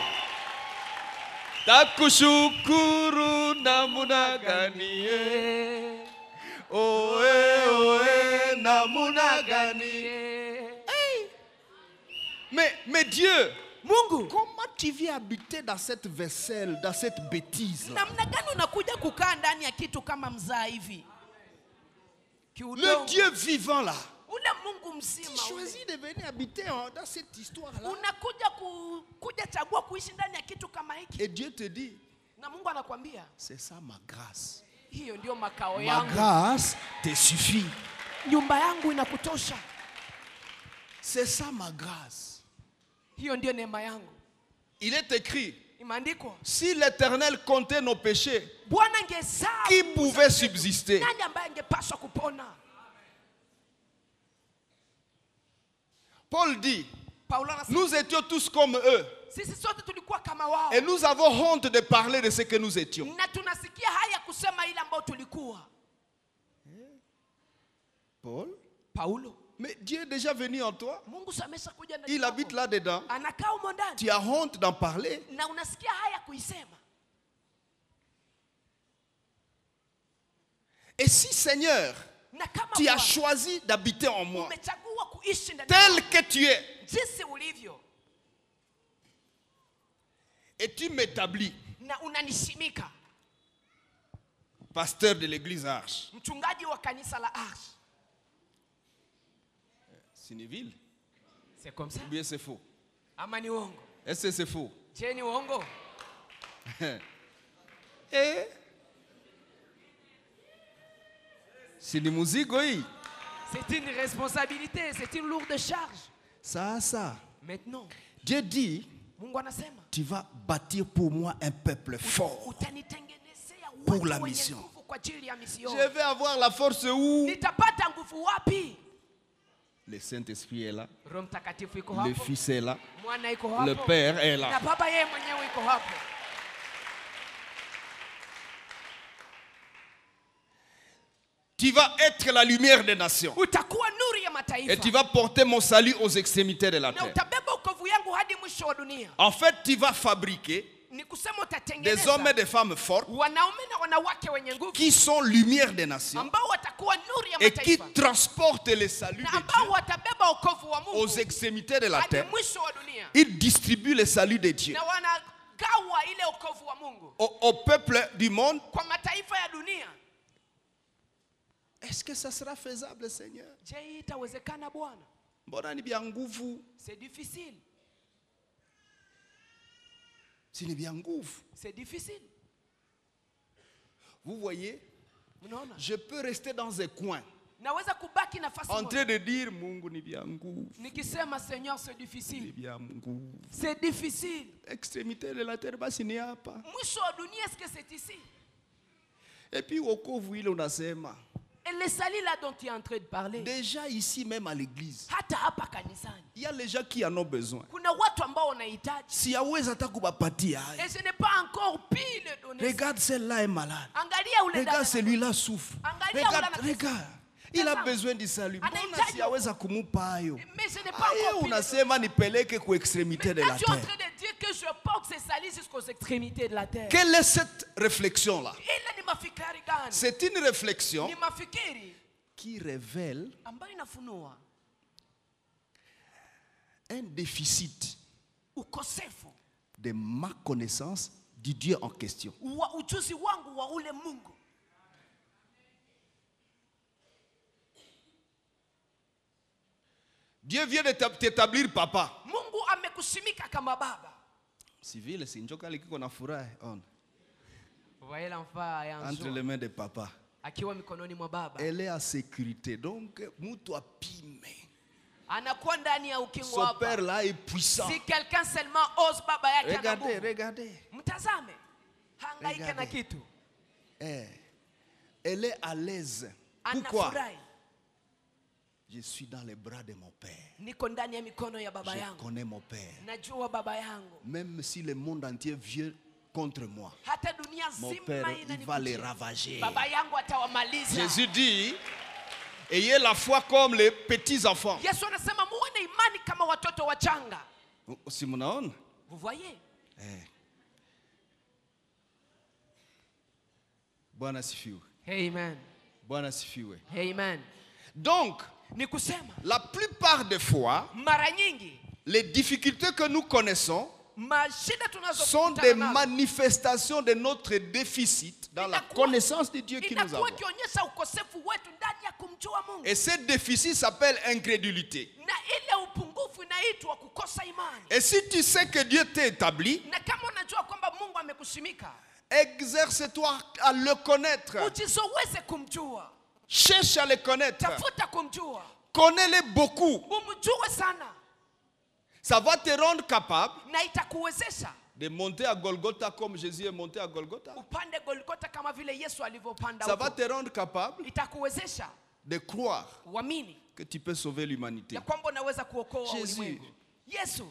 Takushukuru namuna gani eh. Oe oe namuna gani. Mais, mais Dieu, Mungu, comment tu viens habiter dans cette vaisselle, dans cette bêtise là? namna gani unakuja kukaa ndani ya kitu kama mzaa hivi? Le Kiudongo. Dieu vivant là. Ule Mungu Tu mzima ule. choisis de venir habiter en- dans cette histoire là. Unakuja ku, kuja chagua kuishi ndani ya kitu kama hiki. Et Dieu te dit, Na Mungu anakuambia, c'est ça ma grâce. hiyo ndio makao Ma yangu. grâce te suffit. Nyumba yangu inakutosha. C'est ça ma grâce. Hiyo ndio neema yangu. Il est écrit, Imeandikwa, si l'Éternel comptait nos péchés, Bwana angehesabu qui pouvait subsister? nani ambaye angepaswa kupona? Paul dit, Paulo anasema, nous étions tous comme eux. Sisi sote tulikuwa kama wao. Et nous avons honte de parler de ce que nous étions. Na tunasikia haya kusema ile ambayo tulikuwa. Paul? Paulo. Mais Dieu est déjà venu en toi. Mungu samesha kuja ndani. Il habite là-dedans. Anakaa humo ndani. Tu as honte d'en parler. Na unasikia haya kuisema. Et si, Seigneur, Na kama tu as Bwana, choisi d'habiter en moi, umechagua kuishi ndani tel yako, que tu es, jinsi ulivyo, et tu m'établis, na unanishimika, pasteur de l'église Arche. mchungaji wa kanisa la Arche. C'est une ville. C'est comme ça? Ou bien c'est faux? Ama ni uongo? Est-ce que c'est faux? Je ni uongo? Et c'est une musique, oui. C'est une responsabilité, c'est une lourde charge. Ça, ça. Maintenant, Dieu dit, Mungu anasema, tu vas bâtir pour moi un peuple fort. utanitengenezea Pour watu la wenye mission. nguvu kwa ajili ya mission. Je vais avoir la force où? Nitapata nguvu wapi? Le Saint-Esprit est là. Roho Mtakatifu iko Le hapo. Fils est là. Mwana iko Le hapo. Père est Na là. Baba yeye mwenyewe iko hapo. Tu vas être la lumière des nations. Utakuwa nuru ya mataifa. Et tu vas porter mon salut aux extrémités de la Na terre. utabeba ukovu yangu hadi mwisho wa dunia. En fait, tu vas fabriquer Ni kusema des utatengeneza hommes et des femmes forts wanaume na wanawake wenye nguvu qui sont lumière des nations ambao watakuwa nuru ya et qui mataifa transportent le salut na de ambao Dieu watabeba ukovu wa aux Mungu extrémités de la hadi terre. mwisho wa dunia. Ils distribuent le salut de Dieu Na wanagawa ile ukovu wa Mungu au, au peuple du monde. kwa mataifa ya dunia. Est-ce que ça sera faisable, Seigneur? Je, hii itawezekana Bwana? Mbona ni bien nguvu? C'est difficile. Si ni bien nguvu. C'est difficile. Vous voyez, Unaona? je peux rester dans un coin Naweza kubaki nafasi en moja train de dire Mungu ni bien nguvu. nikisema Seigneur, c'est Ni difficile. bien nguvu. C'est difficile. Extrémité de la terre basi ni hapa. Mwisho wa dunia, est-ce que c'est ici? Et puis wokovu ile unasema. Et le salut là dont tu es en train de parler, Déjà ici même à l'église, hata hapa kanisani il y a les gens qui en ont besoin. kuna watu ambao wanahitaji. Si hawezi hata kubapatia haya. Et ce n'est pas encore pile de donner. Regarde, celle-là est malade. Angalia ule dada. Regarde, celui-là souffre. Angalia Regarde, ule anateseka. regarde. Il a Tazama. besoin du salut. Mbona Anahitaji si haweza kumupa hayo? Mais ce n'est pas Aye encore pile. unasema nipeleke ku extrémité de Maintenant, la tu es en terre. train de dire que je porte ces salis jusqu'aux extrémités de la terre. Quelle est cette réflexion-là? Ile ni mafikiri gani? C'est une réflexion Ni mafikiri qui révèle ambayo inafunua un déficit ukosefu de ma connaissance du Dieu en question. wa ujuzi wangu wa ule Mungu. Dieu vient de t'établir papa. Mungu amekusimika kama baba. Si vile si njoka likiko na furaha on Voyez l'enfant est en entre joie. les mains de papa. Akiwa mikononi mwa baba. Elle est en sécurité. Donc mtu apime. Anakuwa ndani ya ukingo Son hapa. père là est puissant. Si quelqu'un seulement ose baba yake ana Regardez, nguvu. regardez. Mtazame. Hangaike na Regardez. kitu. Eh, elle est à l'aise. Pourquoi? Anafurahi. Je suis dans les bras de mon père. Niko ndani ya mikono ya baba Je yangu. connais mon père. Najua baba yangu. Même si le monde entier vient contre moi, Hata dunia mon zima père, il va les inanikujia. ravager. Baba yangu atawamaliza. Jésus dit, ayez la foi comme les petits enfants. Yesu anasema muwe na imani kama watoto wachanga. Si mnaona? Vous voyez? Eh. Bwana sifiwe. Amen. Bwana sifiwe. Amen. Donc, Ni kusema la plupart des fois, mara nyingi les difficultés que nous connaissons mashida sont des tunazokutana nazo manifestations de notre déficit dans la Inakuwa- connaissance de Dieu qui nous inakuwa avons. ikionyesha ukosefu wetu ndani ya kumjua Mungu. Et ce déficit s'appelle incrédulité. Na ile upungufu inaitwa kukosa imani. Et si tu sais que Dieu t'a établi, Na kama unajua kwamba Mungu amekushimika, exerce-toi à le connaître. ujizoweze kumjua. Cherche à le connaître. Tafuta kumjua. Connais-le beaucoup. Umjue sana Ça va te rendre capable na itakuwezesha de monter à Golgotha comme Jésus est monté à Golgotha. upande Golgotha kama vile Yesu alivyopanda Ça va huko. te rendre capable Itakuwezesha de croire uamini que tu peux sauver l'humanité. ya kwamba unaweza kuokoa Jésus. ulimwengu. Yesu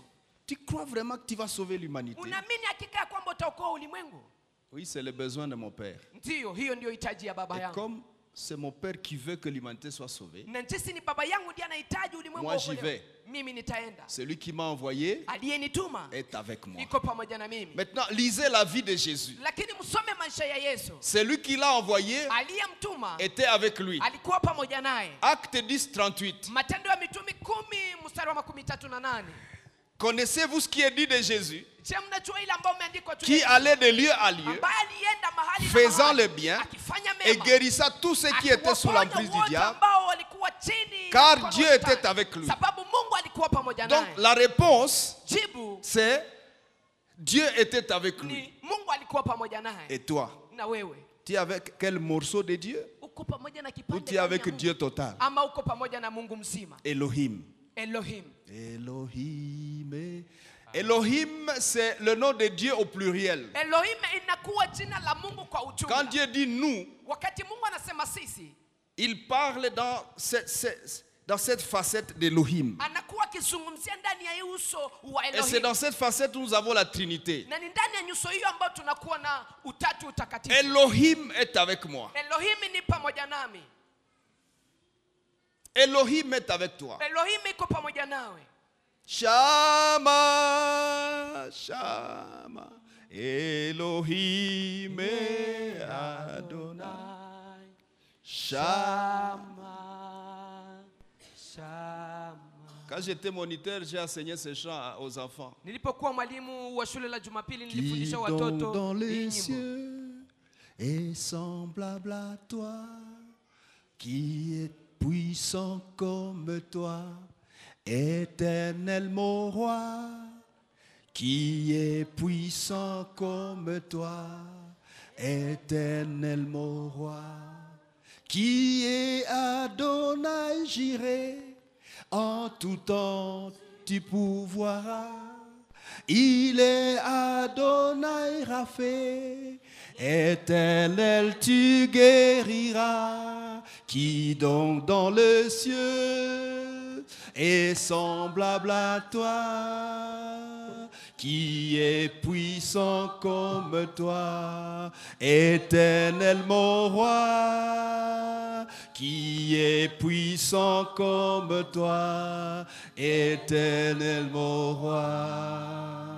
Tu crois vraiment que tu vas sauver l'humanité? Unaamini hakika ya kwamba utaokoa ulimwengu? Oui, c'est le besoin de mon père. Ndiyo, hiyo ndio hitaji ya baba Et yangu. comme c'est mon père qui veut que l'humanité soit sauvée, Na jinsi ni baba yangu ndiye anahitaji ulimwengu moi j'y uokolewe. vais. Mimi nitaenda. Celui qui m'a envoyé Aliyenituma est avec moi. iko pamoja na mimi. Maintenant, lisez la vie de Jésus. Lakini msome maisha ya Yesu. Celui qui l'a envoyé Aliyemtuma était avec lui. alikuwa pamoja naye. Acte dix, trente-huit. Matendo ya Mitume kumi mstari wa makumi tatu na nane. Connaissez-vous ce qui est dit de Jésus, Je mnajua ile ambayo imeandikwa tu qui allait de lieu à lieu, ambaye alienda mahali na faisant mahali, le bien akifanya et mema, guérissant tous ceux qui étaient sous akiwaponya l'emprise du wote diable, ambao walikuwa chini ya car mkono Dieu wa Shetani. était avec lui. Sababu Mungu alikuwa pamoja Donc naye. la réponse, Jibu c'est Dieu était avec lui. ni Mungu alikuwa pamoja naye. Et toi, Na wewe tu es avec quel morceau de Dieu? uko pamoja na Ou kipande tu es gani avec ya Mungu? Dieu total? Ama uko pamoja na Mungu mzima? Elohim. Elohim. Elohim. Elohim, c'est le nom de Dieu au pluriel. Elohim inakuwa jina la Mungu kwa ujumla. Quand Dieu dit nous, Wakati Mungu anasema sisi, il parle dans cette, cette- dans cette facette d'Elohim. anakuwa akizungumzia ndani ya hii uso wa Et c'est Elohim. dans cette facette où nous avons la Trinité. Na ni ndani ya nyuso hiyo ambayo tunakuwa na utatu utakatifu. Elohim est avec moi. Elohim ni pamoja nami. Elohim est avec toi. Elohim iko pamoja nawe. Shama, Shama, Elohim Adonai. Shama. Quand j'étais moniteur, j'ai enseigné ce chant aux enfants. Nilipokuwa mwalimu wa shule la Jumapili Qui nilifundisha donc watoto dans hii les nyimbo. cieux est semblable à toi, qui est puissant comme toi, éternel mon roi, qui est puissant comme toi, éternel mon roi, qui est Adonai Jireh, en tout temps tu pourvoiras. Il est Adonai Rapha, éternel tu guériras. Qui donc dans le ciel est semblable à toi, qui est puissant comme toi, éternel mon roi, qui est puissant comme toi, éternel mon roi.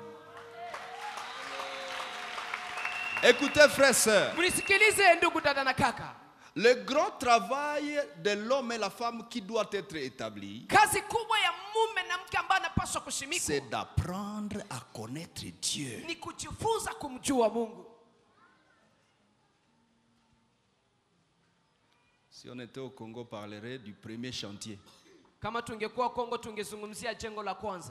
Écoutez, frères et sœurs, Mnisikilize ndugu dada na kaka. le grand travail de l'homme et la femme qui doit être établi, Kazi kubwa ya mume na mke ambaye anapaswa kushimikwa c'est d'apprendre à connaître Dieu. ni kujifunza kumjua Mungu. Si on était au Congo, on parlerait du premier chantier. Kama tungekuwa Kongo tungezungumzia jengo la kwanza,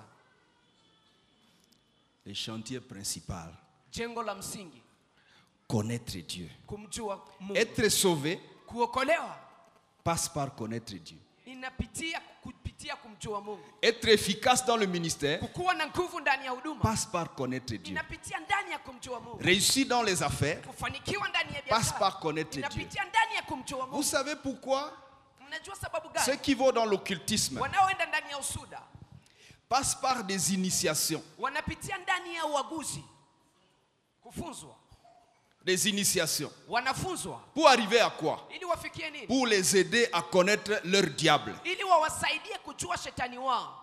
Le chantier principal, jengo la msingi, connaître Dieu. kumjua Mungu. Être sauvé Kuokolewa passe par connaître Dieu. inapitia kupitia kumjua Mungu. Être efficace dans le ministère Kukuwa na nguvu ndani ya huduma passe par connaître Dieu. inapitia ndani ya kumjua Mungu. Réussir dans les affaires Kufanikiwa ndani ya passe biashara par connaître Dieu. inapitia ndani ya kumjua Vous Mungu. savez pourquoi Mnajua sababu ceux gani? qui vont dans l'occultisme Wanaoenda ndani ya usuda passent par des initiations. wanapitia ndani ya uaguzi, kufunzwa, Des initiations. wanafunzwa Pour arriver à quoi? ili wafikie nini? Pour les aider à connaître leur diable. Ili wawasaidie kujua shetani wao.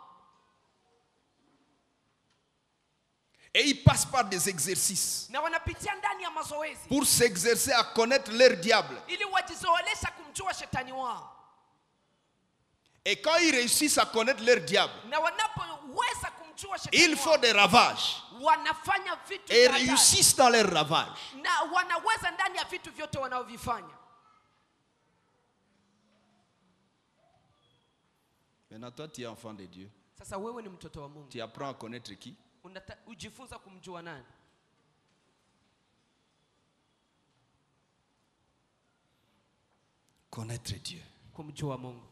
Et ils passent par des exercices Na wanapitia ndani ya mazoezi pour s'exercer à connaître leur diable. ili wajizoelesha kumjua shetani wao. Et quand ils réussissent à connaître leur diable, Na wanapoweza kumjua shetani ils wao, font des ravages wanafanya vitu et vya hatari. réussissent dans leurs ravages. Na wanaweza ndani ya vitu vyote wanaovifanya. Maintenant, toi, tu es enfant de Dieu. Sasa wewe ni mtoto wa Mungu. Tu apprends à connaître qui? Unata, ujifunza kumjua nani? Connaître Dieu. Kumjua Mungu.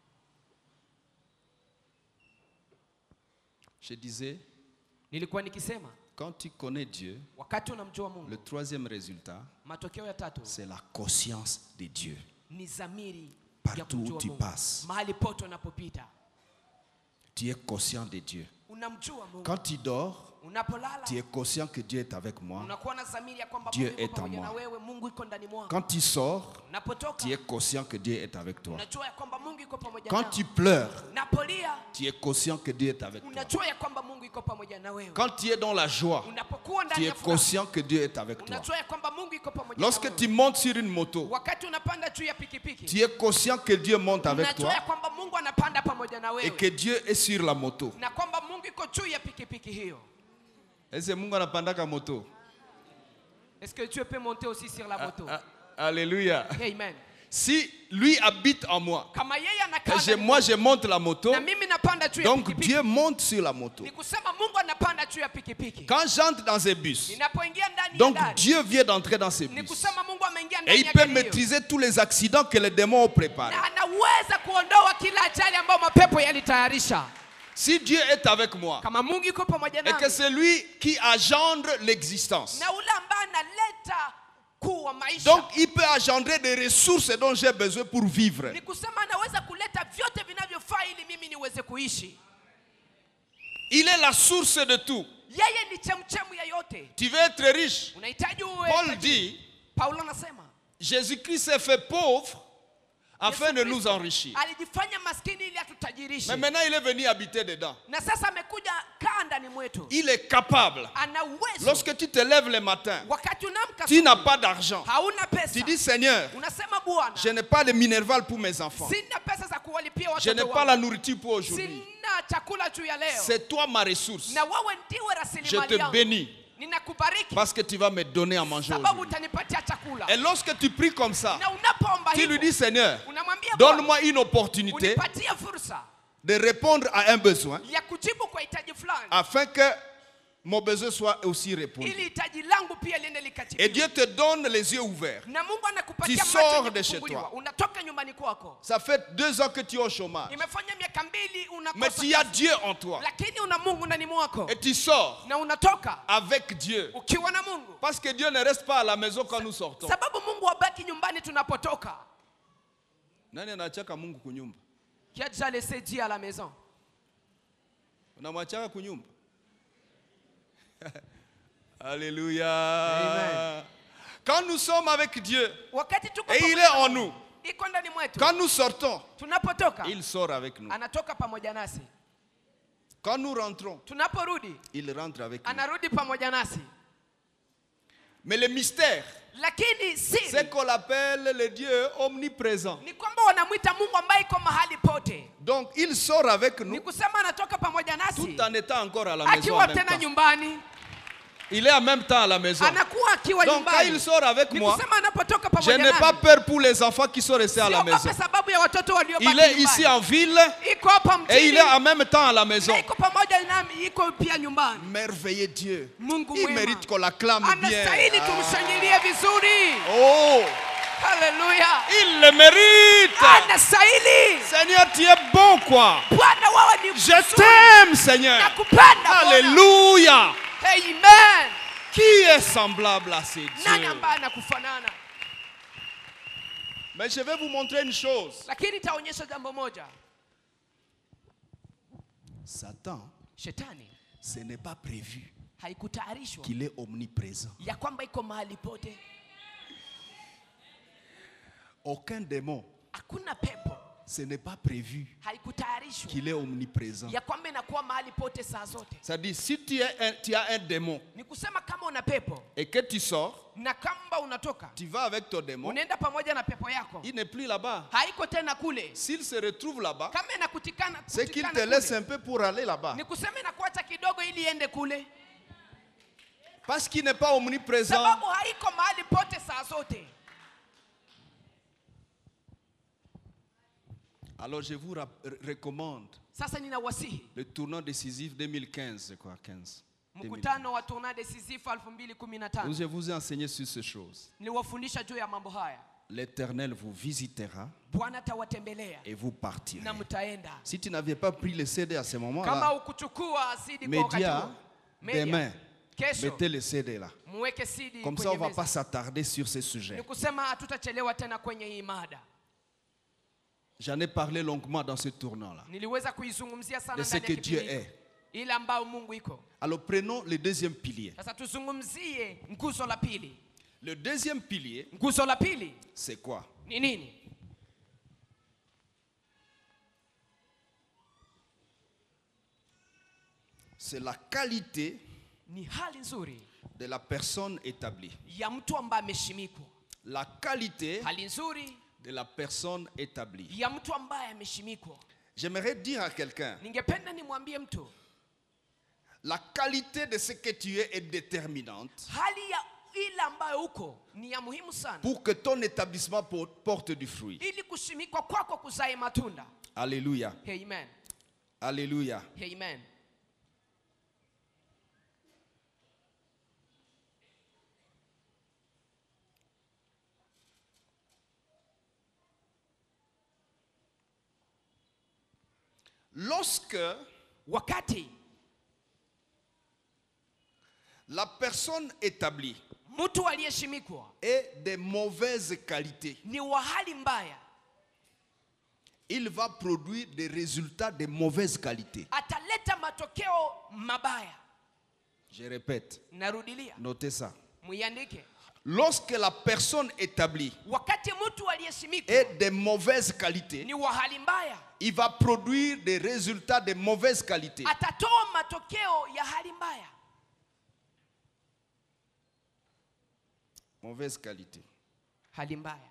Je disais, Nilikuwa nikisema quand tu connais Dieu, wakati unamjua Mungu, le troisième résultat, matokeo ya tatu c'est la conscience de Dieu. ni dhamiri ya Partout où kumjua tu Mungu. passes, Mahali pote unapopita tu es conscient de Dieu. unamjua Mungu. Quand tu dors, Unapolala tu es conscient que Dieu est avec moi. unakuwa na dhamiri ya kwamba Dieu Mungu yuko est en pamoja na moi. wewe, Mungu yuko ndani mwako. Quand tu sors, Unapotoka tu es conscient que Dieu est avec toi. unajua ya kwamba Mungu yuko pamoja Quand nawe. tu pleures, Unapolia tu es conscient que Dieu est avec toi. unajua ya kwamba Mungu yuko pamoja na wewe. Quand tu es dans la joie, Unapokuwa tu ndani es ya furaha conscient que Dieu est avec toi. unajua ya kwamba Mungu yuko pamoja na Lorsque wewe. tu montes sur une moto, Wakati unapanda juu ya pikipiki tu es conscient que Dieu monte avec unajua toi ya kwamba Mungu anapanda pamoja na et wewe que Dieu est sur la moto. na kwamba Mungu yuko juu ya pikipiki hiyo. Est-ce que Mungu anapandaka moto? Est-ce que Dieu peut monter aussi sur la moto? Ah, Alléluia. Amen. Si lui habite en moi, Kama yeye anakaa et je- ndani moi mwangu, je monte la moto, na mimi napanda juu ya donc pikipiki. Dieu monte sur la moto. Ni kusema Mungu anapanda juu ya pikipiki. Quand j'entre dans un bus, Ninapoingia ndani ya donc gari, Dieu vient d'entrer dans ce ni bus. kusema Mungu ameingia Et ndani il ya peut gari hiyo. maîtriser tous les accidents que les démons ont préparés. Na anaweza kuondoa kila ajali ambayo mapepo yalitayarisha. Si Dieu est avec moi, Kama Mungu yuko pamoja et que nami, c'est lui qui engendre l'existence, na ule ambaye analeta kuu wa maisha, donc il peut engendrer des ressources dont j'ai besoin pour vivre. ni kusema anaweza kuleta vyote vinavyofaa ili mimi niweze kuishi. Il est la source de tout. Yeye ni chemchemu ya yote. Tu veux être riche? Unahitaji uwe Paul tajiri. dit, Paulo anasema Jésus-Christ s'est fait pauvre afin de Yesu nous Kristo enrichir. alijifanya maskini ili atutajirishe. Mais maintenant, il est venu habiter dedans. Na sasa amekuja kaa ndani mwetu. Il est capable. Ana uwezo. Lorsque tu te lèves le matin, Wakati unamka tu n'as pas d'argent. hauna pesa. Tu dis, Seigneur, Unasema Bwana, je n'ai pas de minerval pour mes enfants. sina pesa za kuwalipia Je n'ai watoto pas la wangu. nourriture pour aujourd'hui. Sina chakula juu ya leo. C'est toi ma ressource. Na wewe ndiwe Je rasilimali te yangu. bénis Ninakubariki parce que tu vas me donner à manger sababu aujourd'hui. utanipatia chakula. Et lorsque tu pries comme ça, Na unapoomba tu lui hivyo, dis, Seigneur, unamwambia Bwana, donne-moi une opportunité unipatie fursa de répondre à un besoin ya kujibu kwa hitaji fulani afin que mon besoin soit aussi répondu. ili hitaji langu pia liende Et likatibiwe. Dieu te donne les yeux ouverts. Na Mungu anakupatia Tu macho sors yenye de chez kufunguliwa. toi. Unatoka nyumbani kwako. Ça fait deux ans que tu es au chômage. Imefanya miaka mbili Mais unakosa tu as kazi. Dieu en toi. Lakini una Mungu ndani mwako. Et tu sors Na unatoka avec Dieu. ukiwa na Mungu. Parce que Dieu ne reste pas à la maison quand nous sortons. Sababu Mungu habaki nyumbani tunapotoka. Nani anachaka Mungu kunyumba? Qui a déjà laissé Dieu à la maison? Unamwachaka kunyumba? Alléluia. Amen. Quand nous sommes avec Dieu Wakati tuko et il pamoja est na en Mungu, nous, iko ndani mwetu. quand nous sortons, Tunapotoka il sort avec nous. anatoka pamoja nasi. Quand nous rentrons, Tunaporudi il rentre avec nous. anarudi pamoja nasi. Mais le mystère, Lakini c'est siri qu'on l'appelle le Dieu omniprésent. ni kwamba wanamwita Mungu ambaye iko mahali pote. Donc il sort avec Ni nous kusema anatoka pamoja tout nasi en étant encore à la maison en akiwa même tena temps. nyumbani. Il est en même temps à la maison. Anakuwa akiwa Donc quand nyumbani. il sort avec Ni moi, kusema anapotoka je pamoja n'ai pas nami. peur pour les enfants qui sont restés à la maison. Siogope sababu ya watoto waliobaki Il est nyumbani. ici en ville Iko hapa et il mjini. est en même temps à la maison. Na iko pamoja nami, iko pia nyumbani. Merveilleux Dieu. Mungu Il mwema. mérite qu'on l'acclame bien. Anastahili tumshangilie vizuri. Oh, Haleluya. il le mérite. Anastahili. Seigneur, tu es bon quoi. Bwana wewe ni Je mzuri. t'aime, Seigneur. Nakupenda Bwana. Alléluia. Amen. Qui est semblable à ces Nani dieux? ambaye anakufanana? Mais je vais vous montrer une chose. Lakini taonyesha jambo moja. Satan, Shetani ce n'est pas prévu haikutayarishwa qu'il est omniprésent. ya kwamba iko mahali pote. Aucun démon, Hakuna pepo ce n'est pas prévu haikutayarishwa qu'il est omniprésent. ya kwamba inakuwa mahali pote saa zote. C'est-à-dire, si tu, es un, tu as un démon Ni kusema kama una pepo et que tu sors, na kamba unatoka tu vas avec ton démon, unaenda pamoja na pepo yako, il n'est plus là-bas. haiko tena kule. S'il se retrouve là-bas, Kama inakutikana c'est qu'il te kutikana laisse kule, un peu pour aller là-bas. ni kusema inakuacha kidogo ili iende kule, Parce qu'il n'est pas omniprésent. sababu haiko mahali pote saa zote. Alors je vous rap- recommande Sasa ninawasihi le tournant décisif deux mille quinze, je crois, quinze. deux mille quinze. mkutano wa tournoi décisif elfu mbili kumi na tano. Je vous ai enseigné sur ces choses. Niliwafundisha juu ya mambo haya. L'Éternel vous visitera Bwana atawatembelea et vous partirez. na mtaenda. Si tu n'avais pas pris le C D à ce Kama moment-là, ukuchukua asidi kwa wakati média, huo, media, demain, kesho mettez le C D là. muweke sidi Comme ça, on kwenye ne va pas meza. s'attarder sur ces sujets. Ni kusema hatutachelewa tena kwenye hii mada. J'en ai parlé longuement dans ce tournant-là. Niliweza kuizungumzia sana De ce ndani que ya Dieu kipindi est. ile ambayo Mungu iko. Alors prenons le deuxième pilier. Sasa tuzungumzie nguzo la pili. Le deuxième pilier, Nguzo la pili c'est quoi? ni nini? C'est la qualité Ni hali nzuri de la personne établie. ya mtu ambaye ameshimikwa. La qualité Hali nzuri de la personne établie. ya mtu ambaye ameshimikwa. J'aimerais dire à quelqu'un, Ningependa nimwambie mtu, la qualité de ce que tu es est déterminante hali ya ile ambayo uko ni ya muhimu sana pour que ton établissement por- porte du fruit. ili kushimikwa kwako kuzae matunda. Alléluia. Amen. Alléluia. Amen. Lorsque Wakati la personne établie mtu aliyeshimikwa est de mauvaise qualité, ni wa hali mbaya, il va produire des résultats de mauvaise qualité. ataleta matokeo mabaya. Je répète, Narudilia, notez ça. muiandike. Lorsque la personne établie Wakati mtu aliyeshimikwa est de mauvaise qualité, ni wa hali mbaya, il va produire des résultats de mauvaise qualité. atatoa matokeo ya hali mbaya. Mauvaise qualité. Hali mbaya.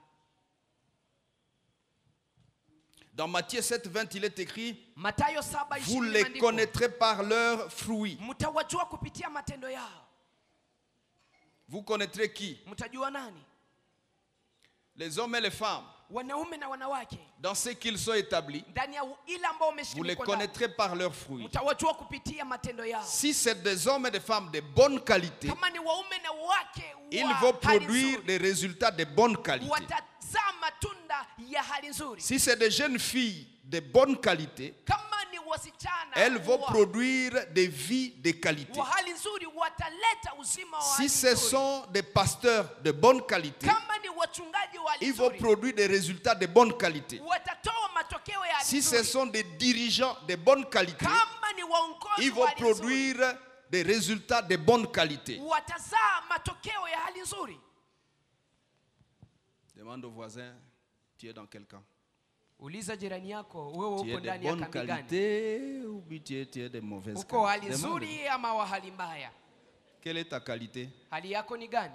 Dans Matthieu sept, vingt, il est écrit, Mathayo saba vous ishirini les imeandikwa, connaîtrez par leurs fruits. mtawajua kupitia matendo yao. Vous connaîtrez qui? Mtajua nani? Les hommes et les femmes. Wanaume na wanawake Dans ce qu'ils sont établis, ndani ya ile ambao vous les umeshimikwa ndani. connaîtrez par leurs fruits. Mtawajua kupitia matendo yao. Si c'est des hommes et des femmes de bonne qualité, Kama ni waume na wake ils wa vont hali produire nzuri, des résultats de bonne qualité. watazaa matunda ya hali nzuri. Si c'est des jeunes filles de bonne qualité, Kama ni wasichana elles vont wa- produire des vies de qualité. wa hali nzuri, wataleta uzima wa Si hali ce nzuri. sont des pasteurs de bonne qualité, Kama ni wachungaji wa hali ils vont nzuri, produire des résultats de bonne qualité. watatoa matokeo ya hali Si ce nzuri. sont des dirigeants de bonne qualité, Kama ni waongozi ils wa vont hali nzuri, produire des résultats de bonne qualité. watazaa matokeo ya hali nzuri. Demande au voisin, tu es dans quel camp? Uliza jirani yako, wewe Tu es uko de ndani ya bonne kambi gani? qualité ou bien tu es, tu es de mauvaise Uko hali qualité? Demande. nzuri ama wa hali mbaya? Quelle est ta qualité? Hali yako ni gani?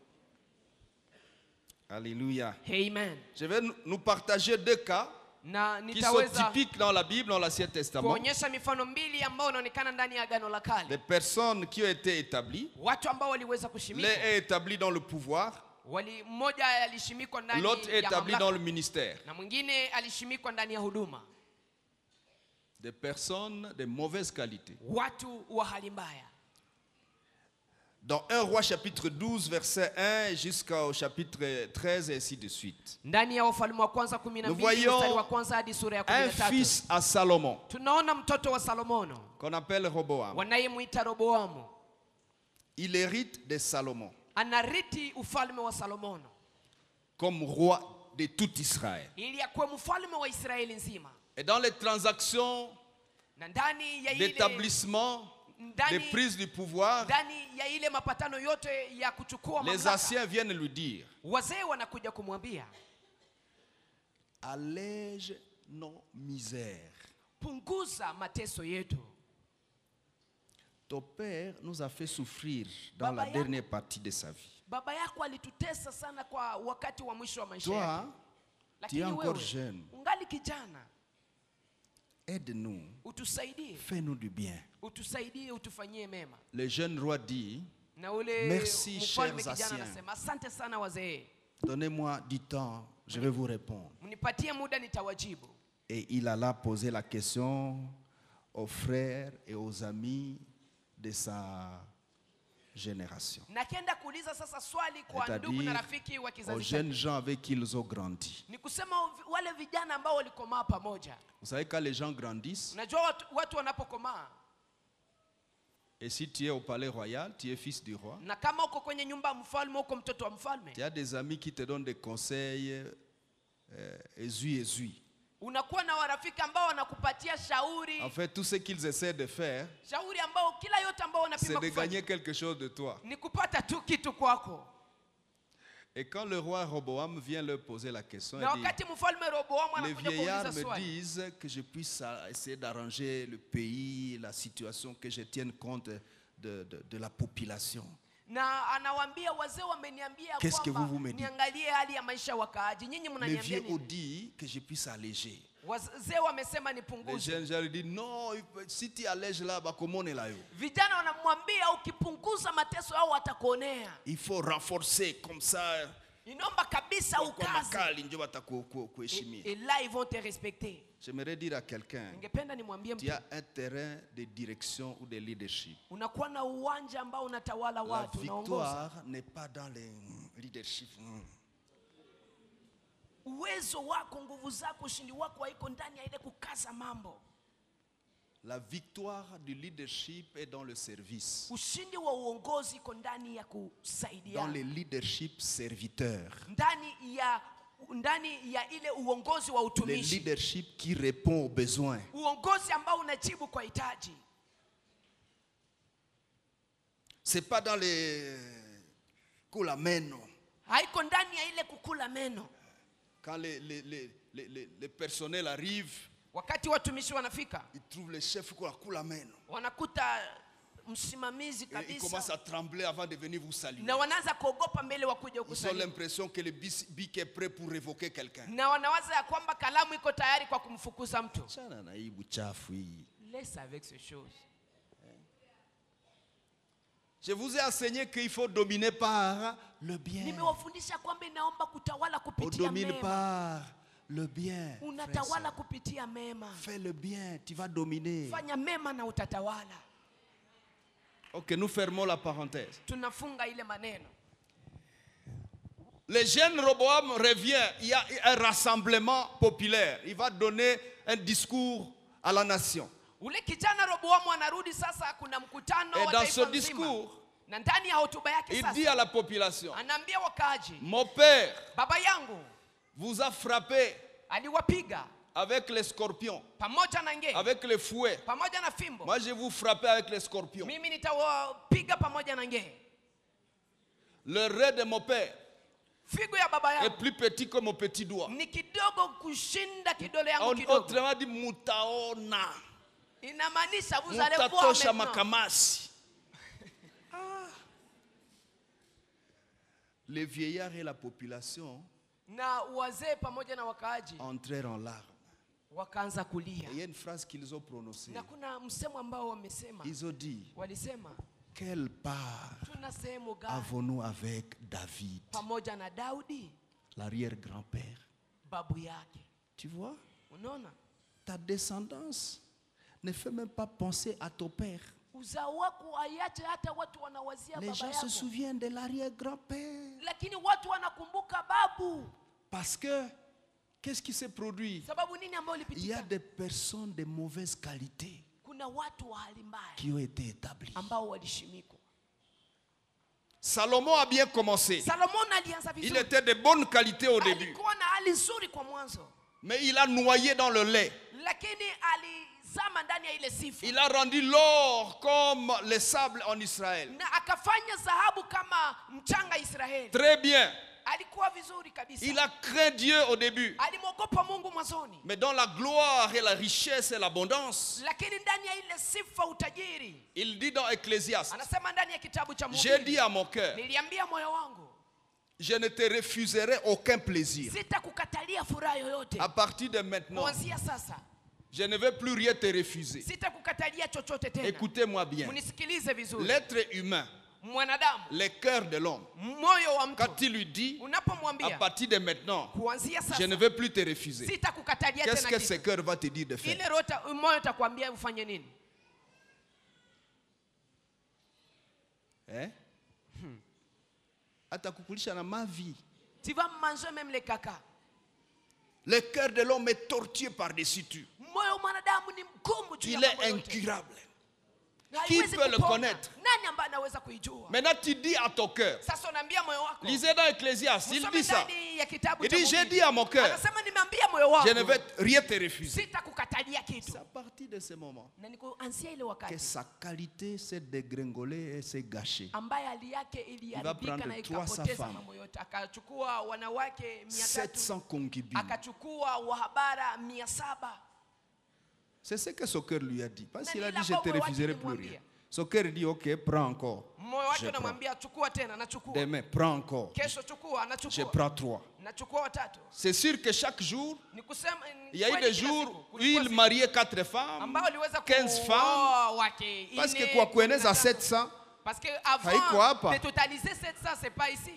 Alléluia. Amen. Je vais nous- nous partager deux cas Na qui sont nitaweza typiques dans la Bible, dans l'Ancien Testament. kuonyesha mifano mbili ambayo inaonekana ndani ya Agano la Des Kale. personnes qui ont été établies. Watu ambao waliweza L'un kushimikwa. est établi dans le pouvoir, Wali mmoja alishimikwa ndani l'autre est ya établi dans le mamlaka ministère. na mwingine alishimikwa ndani ya huduma. Des personnes de mauvaise qualité. Watu wa hali mbaya. Dans un roi chapitre douze, verset un jusqu'au chapitre treize et ainsi de suite. Ndani ya Wafalme wa kwanza kumi na Nous mbili voyons mstari wa kwanza hadi sura ya kumi Un na tatu. fils à Salomon, Tunaona mtoto wa Salomono qu'on appelle Roboam. wanayemuita Roboamu. Il hérite de Salomon Anariti ufalme wa Salomono comme roi de tout Israël. ili akuwe mfalme wa Israeli nzima. Et dans les transactions Na ndani ya ile d'établissement, de ndani, prise du pouvoir, ndani ya ile mapatano yote ya kuchukua les mamlaka, anciens viennent lui dire, wazee wanakuja kumwambia, allège nos misères. punguza mateso yetu. Ton père nous a fait souffrir dans Baba la yako- dernière partie de sa vie. Baba yako alitutesa sana kwa wakati wa mwisho wa maisha Toi, yake. tu es Lakini encore wewe jeune. ungali kijana, Aide-nous, utusaidie, fais-nous du bien. utusaidie, utufanyie mema. Le jeune roi dit, Na ule Merci, mfalme chers kijana anciens. anasema, asante sana wazee, donnez-moi du temps, je vais vous répondre. mnipatie muda nitawajibu. Et il alla poser la question aux frères et aux amis de sa génération. Na kenda kuuliza sasa swali kwa ndugu na C'est-à-dire rafiki wa aux kizazi jeunes chake. gens avec qui ils ont grandi. Ni kusema wale vijana ambao walikomaa pamoja. Vous savez, quand les gens grandissent, Unajua watu, watu wanapokomaa, et si tu es au palais royal, tu es fils du roi, na kama uko kwenye nyumba ya mfalme, uko mtoto wa mfalme, tu as des amis qui te donnent des conseils euh, esui esui. Unakuwa na warafiki ambao wanakupatia shauri. En fait, tout ce qu'ils essaient de faire, Shauri ambao kila yote ambao c'est wanapima de kufanya gagner quelque chose de toi. ni kupata tu kitu kwako. Et quand le roi Roboam vient leur poser la question, Na il dit, wakati mfalme Rehoboamu les anakuja vieillards kuuliza me swali, disent que je puisse euh, essayer d'arranger le pays, la situation, que je tienne compte de, de, de la population. na anawaambia wazee wameniambia Qu'est-ce que vous vous kwamba me dites? niangalie hali ya maisha ya wakaaji. Nyinyi Les mnaniambia vieux ont nini? dit que je puisse alléger. Wazee wamesema Les nipunguze. jeunes gens lui disent non, si tu allèges là, bah, comment on est là yo? Vijana wanamwambia ukipunguza mateso yao watakuonea. Il faut renforcer comme ça. Inaomba kabisa Kwa ukaze. makali ndio watakuheshimia. Et, et là ils vont te respecter. J'aimerais dire à quelqu'un, Ningependa nimwambie tu mtu, as un terrain de direction ou de leadership. unakuwa na uwanja ambao unatawala La watu, unaongoza. victoire n'est pas dans le leadership. Uwezo wako, nguvu zako, ushindi wako haiko ndani ya ile kukaza mambo. La victoire du leadership est dans le service. Ushindi wa uongozi iko ndani ya Dans kusaidia. le leadership serviteur. Ndani ya ndani ya ile uongozi wa Le utumishi. leadership qui répond aux besoins. Uongozi ambao unajibu kwa hitaji. C'est pas dans les coulameno. Haiko ndani ya ile kukula meno. Quand les, les, les, les, les, les personnels arrivent, Wakati watumishi wanafika, ils trouvent le chef qui a coulameno. wanakuta msimamizi Et ils commencent kabisa à trembler avant de venir vous saluer. na wanaanza kuogopa mbele wakuja Ils ont kusalimu. l'impression que le bis- bic est prêt pour révoquer quelqu'un. Na wanawaza ya kwamba kalamu iko tayari kwa kumfukuza mtu. Chana na hii buchafu hii. Laisse avec ces choses. Je vous ai enseigné qu'il faut dominer par le bien. Nimewafundisha kwamba inaomba kutawala On kupitia domine mema. par le bien. Unatawala Frère, kupitia mema. fais le bien, tu vas dominer. Fanya mema na utatawala. Ok, nous fermons la parenthèse. Tunafunga ile maneno. Le jeune Roboam revient, il y a un rassemblement populaire. Il va donner un discours à la nation. Ule kijana Rehoboamu anarudi sasa, kuna mkutano Et wa dans taifa ce nzima. discours, Na ndani ya hotuba yake il dit sasa à la population, anaambia wakaaji, mon père baba yangu vous a frappé aliwapiga avec les scorpions, pamoja na nge, avec les fouets. pamoja na fimbo. Moi, je vais vous frapper avec les scorpions. Mimi nitawapiga pamoja na nge. Le rêve de mon père Figo ya baba est yangu plus petit que mon petit doigt. ni kidogo kushinda kidole yangu On- kidogo. Autrement dit, mutaona. Inamaanisha vous allez voir Mutatosha maintenant. makamasi. Ah. Les vieillards et la population Na wazee pamoja na wakaaji entrèrent en larmes. wakaanza kulia. Et il y a une phrase qu'ils ont prononcée. Na kuna msemo ambao wamesema, Ils ont dit, walisema quelle part tuna sehemu gani avons-nous avec David, pamoja na Daudi l'arrière-grand-père? babu yake. Tu vois, Unaona, ta descendance ne fait même pas penser à ton père. uzao wako ayache hata watu wanawazia Les baba gens se yako, souviennent de l'arrière-grand-père. lakini watu wanakumbuka babu. Parce que, qu'est-ce qui s'est produit? Sababu nini ambayo Il y a ilipitika? des personnes de mauvaise qualité Kuna watu wa hali mbaya qui ont été établies. ambao walishimikwa. Salomon a bien commencé. Salomon alianza Il vizuri, était de bonne qualité au début. alikuwa na hali nzuri kwa mwanzo, Mais il a noyé dans le lait. lakini alizama ndani ya ile sifa Il a rendu l'or comme le sable en Israël. na akafanya dhahabu kama mchanga Israeli. Très bien. Alikuwa vizuri kabisa, Il a craint Dieu au début. alimwogopa Mungu mwanzoni, Mais dans la gloire et la richesse et l'abondance, lakini ndani ya ile sifa, utajiri, il dit dans Ecclésiaste, anasema ndani ya kitabu cha j'ai Mhubiri, dit à mon cœur, niliambia moyo wangu je ne te refuserai aucun plaisir. sitakukatalia furaha yoyote. À partir de maintenant, Kuanzia sasa je ne vais plus rien te refuser. sitakukatalia chochote tena. Écoutez-moi bien. Munisikilize vizuri. L'être humain, Mwanadamu, le cœur de l'homme, moyo wa mtu, quand il lui dit, à unapomwambia partir de maintenant, kuanzia je sasa ne vais plus te refuser, sitakukatalia qu'est-ce tena que ce kitu, cœur va te dire de faire? ile rota moyo utakwambia ufanye nini? Eh? Atakukulisha na mavi. Tu vas manger même les caca. Le cœur de l'homme est tortueux par-dessus tout. Moyo wa mwanadamu ni mgumu juu ya Il est mambo yote. incurable. Qui haiwezi peut le kupona. connaître? Nani ambaye anaweza kuijua? Maintenant tu dis à ton cœur. Sasa unaambia moyo wako. Lisez dans Ecclésiaste, il Msome dit ça. ndani ya kitabu Il cha dit, j'ai Mhubiri. dit à mon cœur, Anasema nimeambia moyo wako. je ne vais rien te refuser. Sitakukatalia kitu. C'est à partir de ce moment Na ni kuanzia ile que wakati sa qualité s'est dégringolée et s'est gâchée. ambaye hali yake iliharibika prendre na trois cents ikapoteza femmes. mambo yote. Akachukua wanawake mia sept tatu, cents concubines. akachukua wahabara mia saba. C'est ce que son cœur lui a dit. Parce Na qu'il a ni dit, la je te baba refuserai wake plus rien. nilimwambia. Son cœur dit, ok, prends encore. Moyo wake Je prends. unamwambia chukua tena, nachukua. Demain, prends encore. Kesho chukua, Je anachukua. prends trois. Nachukua watatu. C'est sûr que chaque jour, Ni kusema il y a eu kweli des kila jours siku, où kulikuwa il siku mariait quatre femmes, ambao aliweza quinze kuoa femmes, wake parce que nne, kwa kumi na kueneza tano. sept cents, Parce que haiko hapa. avant de totaliser sept cents, c'est pas ici.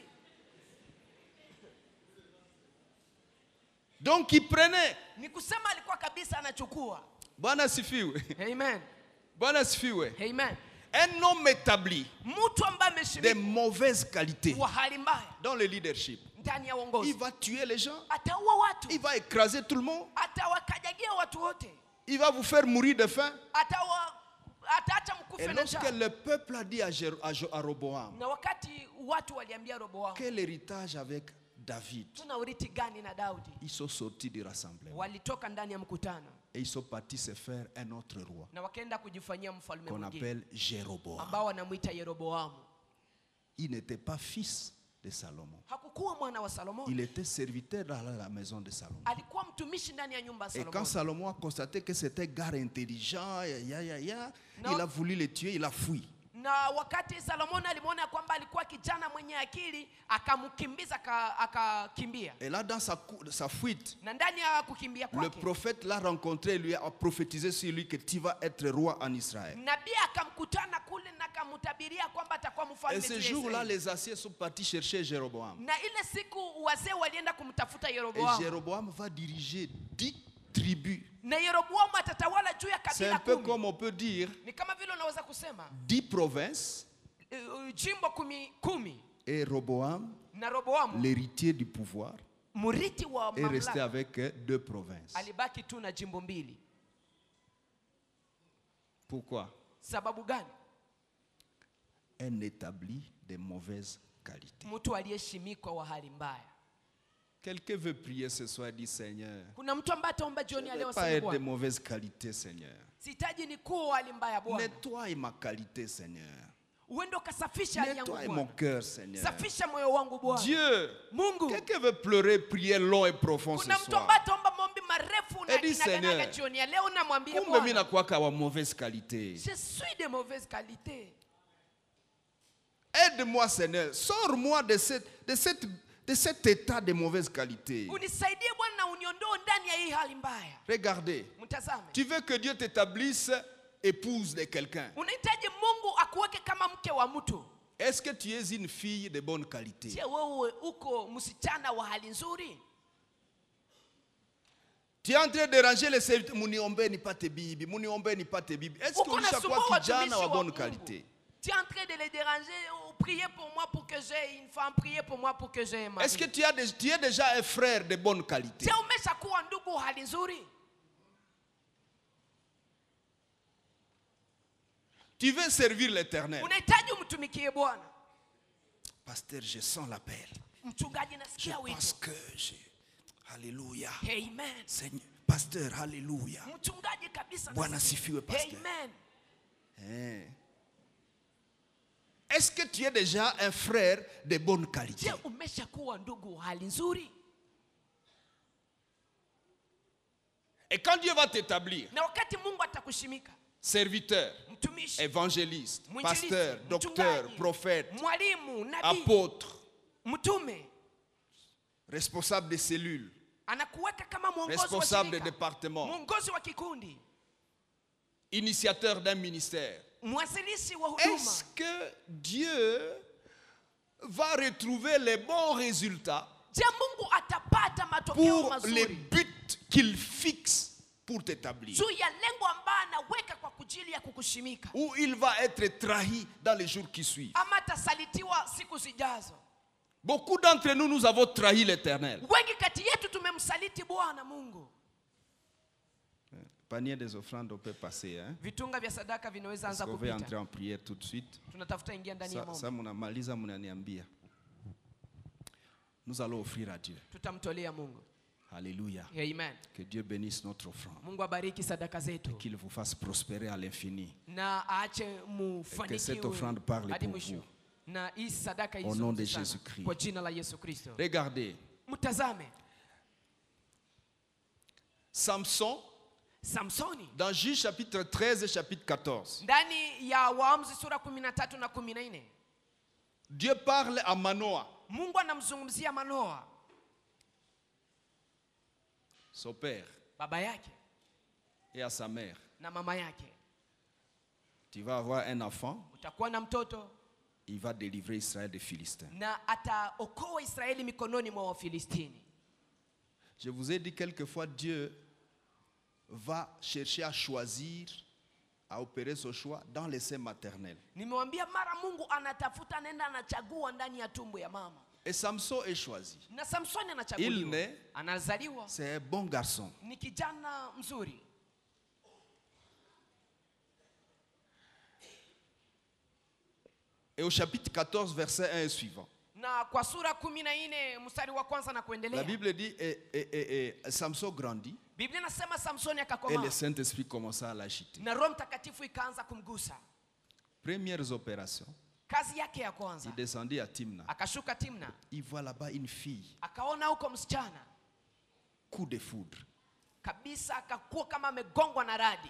donc il prenait. Ni kusema alikuwa kabisa anachukua. Bwana sifiwe. Amen. Bwana sifiwe. Amen. Un homme établi Mtu ambaye de ameshiriki mauvaise qualité wa hali mbaya dans le leadership, ndani ya il uongozi, va tuer les gens, ataua watu, il va écraser tout le monde, atawakajagia watu wote, il va vous faire mourir de faim. atawa ataacha Et mkufe na lorsque njaa. le peuple a dit à, Jer- à Jo- à Roboam, Na wakati watu waliambia Roboamu, quel héritage avec David, tuna urithi gani na Daudi? ils sont sortis du rassemblement Walitoka ndani ya mkutano et ils sont partis se faire un autre roi na wakaenda kujifanyia mfalme qu'on mwingine appelle Jéroboam. ambao wanamuita Yeroboamu. Il n'était pas fils de Salomon, Hakukuwa mwana wa Salomo, il était serviteur dans la maison de Salomon. alikuwa mtumishi ndani ya nyumba ya Et quand Salomo. Salomon a constaté que c'était gars intelligent, ya, ya, ya, Non. il a voulu le tuer, il a fui. Na wakati Salomoni alimwona kwamba alikuwa kijana mwenye akili, akamkimbiza aka- akakimbia. Et là, dans sa, cou- sa fuite, Na ndani ya kukimbia le kwake, prophète l'a rencontré et lui a prophétisé sur lui que tu vas être roi en Israël. nabii akamkutana kule na akamtabiria kwamba atakuwa Et mfalme ce juu ya jour-là, Israeli. les Assiers sont partis chercher Jéroboam. Na ile siku wazee walienda kumtafuta Et Yeroboamu. Jéroboam va diriger dix tribus. Na Yeroboamu atatawala juu ya C'est un kabila peu kumi. comme on peut dire Ni kama vile unaweza kusema dix provinces uh, jimbo kumi, kumi. et Roboam, Na Roboamu l'héritier du pouvoir, murithi wa est resté mamlaka avec euh, deux provinces. alibaki tu na jimbo mbili. Pourquoi? Sababu gani? Un établi de mauvaise qualité. Mtu aliyeshimikwa wa hali mbaya. Quelqu'un veut prier ce soir et dit Seigneur, Kuna mtu ambaye ataomba je jioni ya ne leo veux pas aseme être de Bwana, mauvaise qualité, Seigneur. sihitaji ni kuwa hali mbaya Bwana. Nettoie ma qualité, Seigneur. Uende ukasafisha hali yangu Nettoie mon Bwana. cœur, Seigneur. Safisha moyo wangu Bwana. Dieu, Mungu, quelqu'un veut pleurer, prier long et profond ce kuna mtu soir. ambaye ataomba maombi marefu na Edi kinaganaga Seigneur, jioni ya leo, namwambia Kumbe mimi Bwana, nakuwa kwa mauvaise qualité. je suis de mauvaise qualité. Aide-moi, Seigneur. Sors-moi de, cette, de, cette, de cet état de mauvaise qualité. Unisaidie Bwana na uniondoe ndani ya hii hali mbaya. Regardez, Mtazame. tu veux que Dieu t'établisse épouse de quelqu'un. Unahitaji Mungu akuweke kama mke wa mtu. Est-ce que tu es une fille de bonne qualité? Je, wewe uko msichana wa hali nzuri? Tu es en train de déranger les serviteurs. Muniombe ni pate bibi, muniombe ni pate bibi. Est-ce que Uko nasumbua ulishakuwa watumishi kijana wa wa bonne Mungu. qualité? Tu es en train de les déranger. Oh, priez pour moi pour que j'ai une femme. Priez pour moi pour que j'ai un mari. Est-ce que tu, as des- tu es déjà un frère de bonne qualité? Je, umeshakuwa ndugu wa hali nzuri? Tu veux servir l'Éternel? Unahitaji umtumikie Bwana. Pasteur, je sens l'appel. Mchungaji, Je nasikia pense wito. que j'ai... Alléluia. Amen. Seigneur, pasteur, alléluia. Mchungaji kabisa. Bwana nasikia. sifiwe, pasteur. Amen. Hein. Est-ce que tu es déjà un frère de bonne qualité? Je, umeshakuwa ndugu wa hali nzuri? Et quand Dieu va t'établir, Na wakati Mungu atakushimika, serviteur, mtumishi, évangéliste, mwinjilisti, pasteur, docteur, mchungaji, prophète, mwalimu, nabii, apôtre, mtume, responsable de cellules, anakuweka kama mwongozi wa responsable de shirika, département, mwongozi wa kikundi, initiateur d'un ministère. mwanzilishi wa huduma. Est-ce que Dieu va retrouver les bons résultats Je, Mungu atapata matokeo pour les mazuri buts qu'il fixe pour t'établir? juu ya lengo ambayo anaweka kwa ajili ya kukushimika, Ou il va être trahi dans les jours qui suivent? ama atasalitiwa siku zijazo? Beaucoup d'entre nous, nous avons trahi l'Éternel. Wengi kati yetu tumemsaliti Bwana Mungu. Panier des offrandes, on peut passer. Hein? Vitunga vya sadaka vinaweza Parce anza qu'on veut entrer kupita. en prière tout de suite. Tunatafuta ingia ndani ya Ça, maombi. ça munamaliza munaniambia. Nous allons offrir à Dieu. Tutamtolea Mungu. Alléluia. Amen. Que Dieu bénisse notre offrande. Mungu abariki sadaka zetu. Qu'il vous fasse prospérer à l'infini. Na aache Que cette offrande parle hadi pour mwisho. vous. Na hii sadaka Au nom de izungumze sana. Jésus-Christ. Kwa jina la Yesu Kristo. Regardez. Mtazame Samson, Samsoni dans Juge chapitre treize et chapitre quatorze. ndani ya Waamuzi sura kumi na tatu na kumi na nne. Dieu parle à Manoah, Mungu anamzungumzia Manoa, son père, baba yake et à sa mère. na mama yake. Tu vas avoir un enfant, Utakuwa na mtoto il va délivrer Israël des Philistins. na ataokoa Israeli mikononi mwa Wafilistini. Je vous ai dit quelquefois, Dieu va chercher à choisir, à opérer ce choix dans les seins maternels. Nimewambia mara Mungu anatafuta, nenda anachagua ndani ya tumbo ya mama. Et Samson est choisi. Na Samsoni Il anachaguliwa. naît, Anazaliwa c'est un bon garçon. ni kijana mzuri. Et au chapitre quatorze, verset un et suivant, Na kwa sura kumi na nne mstari wa kwanza na la kuendelea, Bible dit, et, et- et- et Samson grandit, Biblia inasema Samsoni et akakomaa le Saint-Esprit commença à l'agiter. na Roho Mtakatifu ikaanza kumgusa. Premières opérations, Kazi yake ya kwanza, il descendit à Timna. akashuka Timna, Il voit là-bas une fille, akaona huko msichana coup de foudre. kabisa, akakuwa kama amegongwa na radi,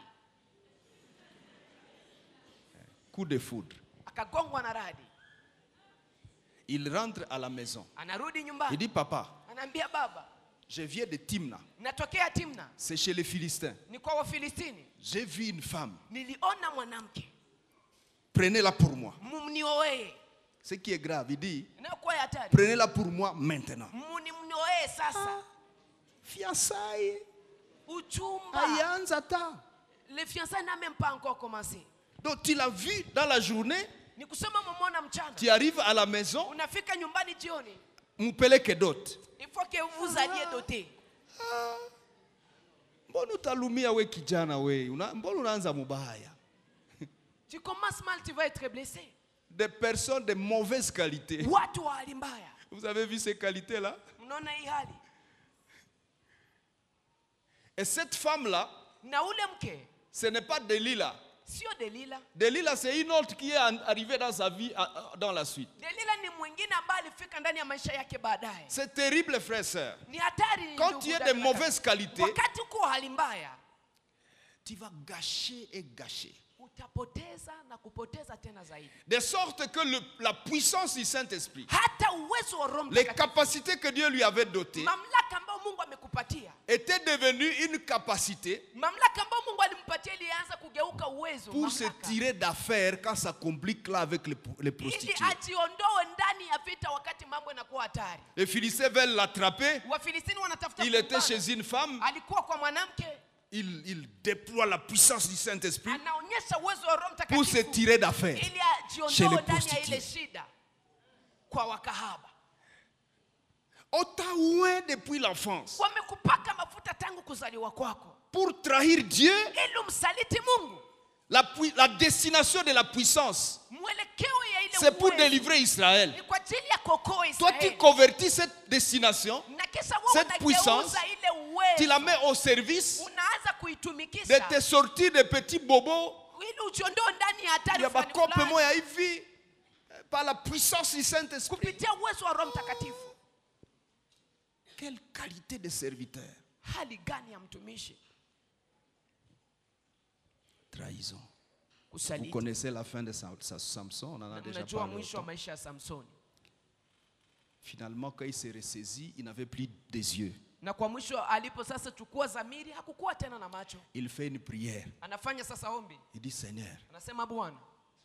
Coup de foudre. akagongwa na radi. Il rentre à la maison. Anarudi Il nyumbani, dit, papa, anaambia baba, je viens de Timna. natokea Timna, C'est chez les Philistins. ni kwa Wafilistini. J'ai vu une femme. Niliona mwanamke, Prenez-la pour moi. mumnioe. Ce qui est grave, il dit, Inayokuwa ya hatari, prenez-la pour moi maintenant. mnioe sasa. Fiançailles. Uchumba, Ayanza ta. le fiançailles n'a même pas encore commencé. Donc tu l'as vu dans la journée, Ni kusema mumona mchana, tu arrives à la maison, unafika nyumbani jioni, mpeleke dot. il faut que vous alliez doter. Mbona utalumia we kijana we? Una- Mbona unaanza mubaya? Tu commences mal, tu vas être blessé. Des personnes de mauvaise qualité. Watu wa hali mbaya. Vous avez vu ces qualités-là? Mnaona hii hali? Et cette femme-là, Na ule mke ce n'est pas Delilah. sio Delila. Delilah, c'est une autre qui est en- arrivée dans sa vie euh, dans la suite. Delila ni mwingine ambaye alifika ndani ya maisha yake baadaye. C'est terrible, frère, sœur. Ni hatari. Quand ndugu tu es dada de na mauvaise kaka. qualité, Wakati uko hali mbaya, tu vas gâcher et gâcher. utapoteza na kupoteza tena zaidi. De sorte que le- la puissance du Saint-Esprit, Hata uwezo wa Roho les Mtakatifu, capacités que Dieu lui avait dotées, mamlaka ambayo Mungu amekupatia, étaient devenues une capacité mamlaka ambayo Mungu alimpatia ilianza kugeuka uwezo, pour se mamlaka, tirer d'affaires quand ça complique là avec les, les ili prostituées. ajiondoe ndani ya vita wakati mambo yanakuwa hatari. Les Philistins veulent l'attraper. Wafilistini wanatafuta Il était kumbana. chez une femme. Alikuwa kwa mwanamke, Il, il déploie la puissance du Saint-Esprit anaonyesha uwezo wa Roho pour se Mtakatifu tirer d'affaires ili chez les ajiondoe ndani ya ile prostituées. shida kwa wakahaba. Ottawa depuis l'enfance Wamekupaka mafuta tangu kuzaliwa kwako pour trahir Dieu. ili umsaliti Mungu. La, pui- la destination de la puissance, Mwelekeo ya ile c'est pour uwezo délivrer Israël. ni kwa ajili ya kuokoa Toi, tu Israeli. convertis cette destination, Na kisha wewe cette puissance, unageuza ile tu la uwezo, mets au service unaanza de kuitumikisha te sortir des petits bobos. ili ujiondoe ndani ya hatari Il y a fulani pas fulani moya hivi par la puissance du Saint-Esprit. kupitia uwezo wa Roho Mtakatifu. Quelle qualité de serviteur. Hali gani ya mtumishi? Trahison. Vous Kusaliti. connaissez la fin de Sa- Sa- Samson, on en a déjà Unajua parlé. mwisho wa autant. maisha ya Samsoni, Finalement, quand il s'est ressaisi, il n'avait plus des yeux. na kwa mwisho alipo sasa chukua dhamiri, hakukuwa tena na macho. Il fait une prière. Anafanya sasa ombi, Il dit, Seigneur, anasema Bwana,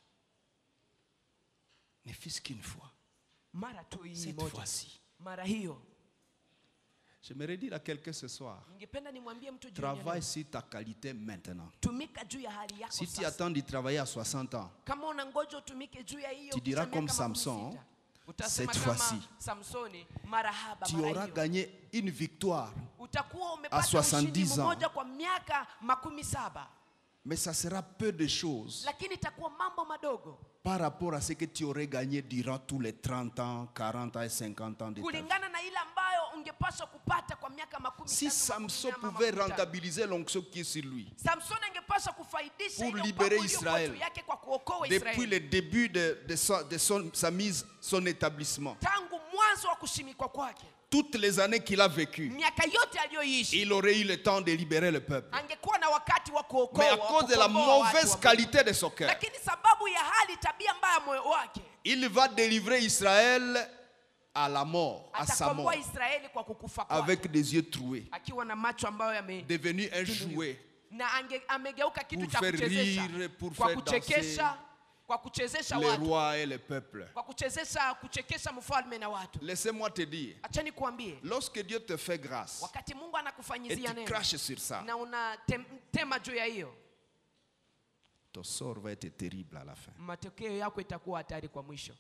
ne fût-ce qu'une fois, mara tu hii cette moja, fois-ci. mara hiyo. J'aimerais dire à quelqu'un ce soir, Ningependa nimwambie mtu jioni ya leo, travaille sur ta qualité maintenant. tumika juu ya hali yako Si tu sasa. attends de travailler à soixante ans, Kama una ngoja utumike juu ya hiyo, Tu diras kisha comme miaka makumi Samson, sita, utasema cette kama fois-ci, Samsoni, marahaba, tu mara auras hiyo. gagné une victoire utakuwa à umepata soixante-dix ushindi ans. mmoja kwa miaka makumi saba. Mais ça sera peu de choses Lakini itakuwa mambo madogo par rapport à ce que tu aurais gagné durant tous les trente ans, quarante ans et cinquante ans de ta vie. kulingana na ile ambayo ungepaswa kupata kwa miaka makumi Si tatu, Samson makumi ama pouvait makumi tano. rentabiliser l'onction qui est sur lui, Samson angepaswa kufaidisha pour ile libérer upako uliokuwa Israël juu yake kwa kuokoa depuis Israeli. le début de, de, son, de son- sa mise, son établissement, Tangu mwanzo wa kushimikwa kwake, toutes les années qu'il a vécues, miaka yote aliyoishi, il aurait eu le temps de libérer le peuple. angekuwa na wakati wa kuokoa. Mais à wa cause de la kukomboa watu mauvaise wa Mungu. qualité de son cœur, Lakini sababu ya hali tabia mbaya moyo wake, il va délivrer Israël à la mort, à sa mort, atakomboa Israeli kwa kukufa kwake, avec des yeux troués, akiwa na macho ambayo yame devenu un jouet. na ange, amegeuka kitu Pour cha faire kuchezesha, rire, pour kwa faire kuchekesha, kwa kuchezesha Les watu, rois et le peuple. kwa kuchezesha kuchekesha mfalme na watu. Laissez-moi te dire, Acha nikuambie, lorsque Dieu te fait grâce wakati Mungu et anakufanyizia tu neno craches sur ça, na unatema juu ya hiyo, ton sort va être terrible à la fin. matokeo yako itakuwa hatari kwa mwisho.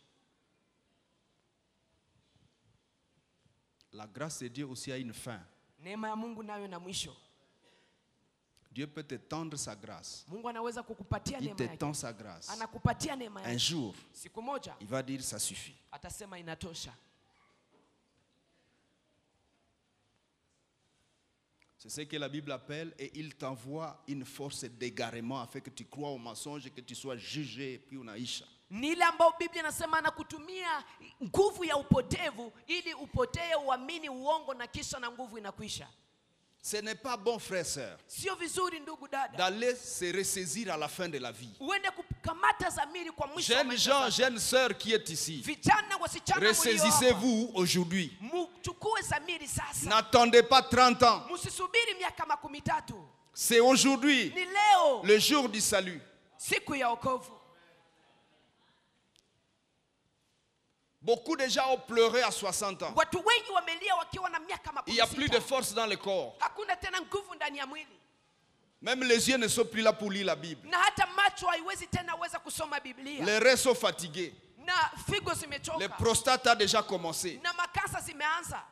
La grâce de Dieu aussi a une fin. Neema ya Mungu nayo na mwisho. Dieu peut te tendre sa grâce. Mungu anaweza kukupatia Il neema te yake, tend sa grâce. anakupatia neema Un yake. jour, Siku moja il va dire ça suffit. atasema inatosha. C'est ce que la Bible appelle, et il t'envoie une force d'égarement afin que tu crois au mensonge et que tu sois jugé, puis unaisha. Ni ile ambayo Biblia inasema anakutumia nguvu ya upotevu ili upotee, uamini uongo, na kisha na nguvu inakwisha. Ce n'est pas bon, frère, sœur, Sio vizuri ndugu dada, d'aller se ressaisir à la fin de la vie. uende kukamata zamiri kwa mwisho wa Jeunes maisha gens, yako. jeunes sœurs qui êtes ici, Vijana wasichana mlio hapa, ressaisissez-vous aujourd'hui. mchukue zamiri sasa. N'attendez pas trente ans. Msisubiri miaka makumi tatu. C'est aujourd'hui Ni leo le jour du salut. siku ya wokovu. Beaucoup de gens ont pleuré à soixante ans. Watu wengi wamelia wakiwa na miaka Il makumi n'y a plus de sita. force dans le corps. Hakuna tena nguvu ndani ya mwili, Même les yeux ne sont plus là pour lire la Bible. na hata macho haiwezi tena weza kusoma Biblia, Les reins sont fatigués. na figo Le zimechoka, prostate a déjà commencé. na makansa zimeanza,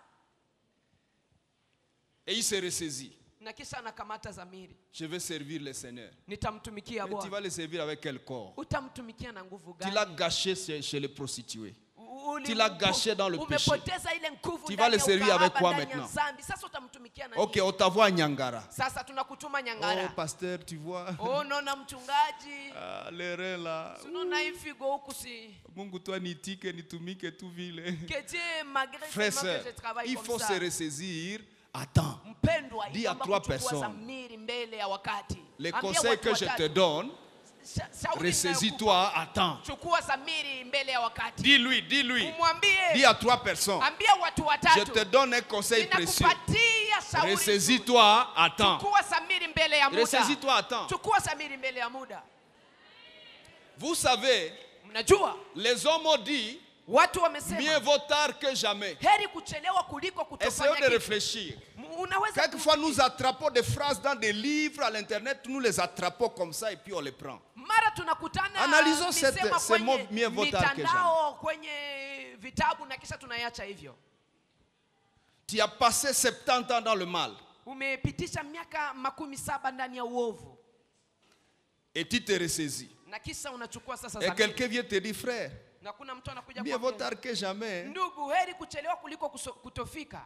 Et il se ressaisit. na kisha anakamata zamiri, Je vais servir le Seigneur. nitamtumikia Mais tu Bwana. vas le servir avec quel corps? Utamtumikia na nguvu Tu l'as gani? gâché chez chez les prostituées. Uli- tu l'as gâché dans le péché. Umepoteza ile nguvu Tu ndani vas le ya servir ukahaba, avec quoi ndani ya maintenant? dhambi. Sasa utamtumikia na Ok, nini? on t'envoie à Nyangara. Sasa tunakutuma Oh, Nyangara. pasteur, tu vois. Oh, naona mchungaji, Ah, les reins là. unaona hii figo huku si Mungu toi nitike nitumike tu vile. que Dieu, malgré Frère, seulement que sœur, je travaille il comme faut ça. se ressaisir. Attends. Mpendwa, Dis à inaomba trois kuchukua personnes. zamiri mbele ya wakati. Les Ambia conseils watu que je te watatu. donne, Sha- shauri ressaisis-toi, attends. ninayokupa. Chukua zamiri mbele ya wakati. Dis-lui, dis-lui. Dis Umwambie, à trois personnes. ambia watu Je watatu. te donne un conseil précieux. Ninakupatia shauri. Ressaisis-toi, attends. Chukua zamiri mbele ya muda. Ressaisis-toi, attends. Chukua zamiri mbele ya muda. Vous savez, Mnajua les hommes ont dit, watu mieux wamesema vaut tard que jamais. heri kuchelewa kuliko Essayons kutofanya de kitu. réfléchir. M- Unaweza Quelquefois, ku- nous attrapons des phrases dans des livres à l'internet, nous les attrapons comme ça et puis on les prend. mara tunakutana Analysons cette- misemo ce kwenye mot mieux vaut tard que mitandao, kwenye vitabu, na kisha tunaiacha hivyo. Tu as passé soixante-dix ans dans le mal Umepitisha miaka makumi saba ndani ya uovu, et tu te ressaisis. na kisha unachukua sasa Et zamiri. quelqu'un vient te dire, frère, Na kuna mtu anakuja mieux vaut kuambia, tard que jamais. ndugu, heri kuchelewa kuliko kuso- kutofika.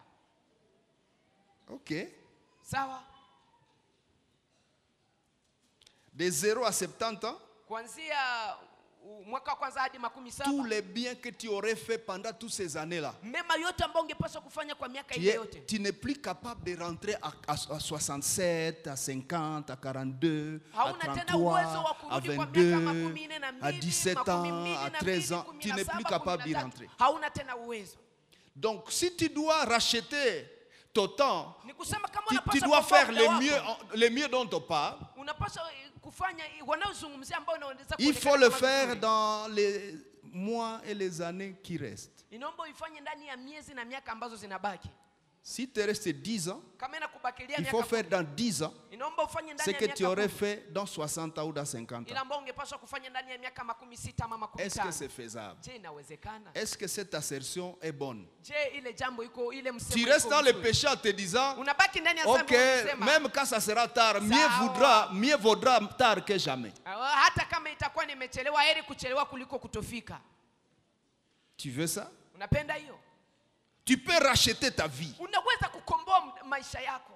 Ok. Sawa, De zéro à soixante-dix ans, kuanzia uh, mwaka wa kwanza hadi makumi tous saba, les biens que tu aurais fait pendant toutes ces années-là, mema yote ambayo ungepaswa kufanya kwa miaka tu, ile es- yote, tu n'es plus capable de rentrer à, à- à soixante-sept, à cinquante, à quarante-deux, à hauna tena uwezo wa trente-trois, à kurudi kwa miaka vingt-deux, makumi nne na à mbili, dix-sept makumi ans, mbili à na treize mbili, ans. kumi Tu na n'es plus saba, capable kumi na d'y tatu. rentrer. Hauna tena uwezo. Donc, si tu dois racheter ton temps, Ni kusema kama tu, tu unapaswa dois kuokoa faire muda le wako, mieux, le mieux dont on parle. unapaswa eh, kufanya eh, wanaozungumzia ambao unaweza Il kuonekana faut le kama faire vizuri. dans les mois et les années qui restent. Inaomba uifanye ndani ya miezi na miaka ambazo zinabaki. Si tu es resté dix ans, Kama inakubakilia il faut miaka faire dans dix ans inaomba ufanye ce ndani ya que tu miaka aurais kumi. fait dans soixante ans ou dans cinquante Ile ans. ambayo ungepaswa kufanya ndani ya miaka makumi sita ama makumi Est-ce que tano. c'est faisable? Je, inawezekana? Est-ce que cette assertion est bonne? Je, ile jambo iko ile msemo Tu iko restes dans le mzuri? péché en te disant, Unabaki ndani ya ok, dhambi unasema, même quand ça sera tard, mieux Sawa. vaudra, mieux vaudra tard que jamais. "Ah, hata kama itakuwa nimechelewa heri kuchelewa kuliko kutofika." Tu veux ça? Unapenda hiyo? Tu peux racheter ta vie. Unaweza kukomboa m- maisha yako.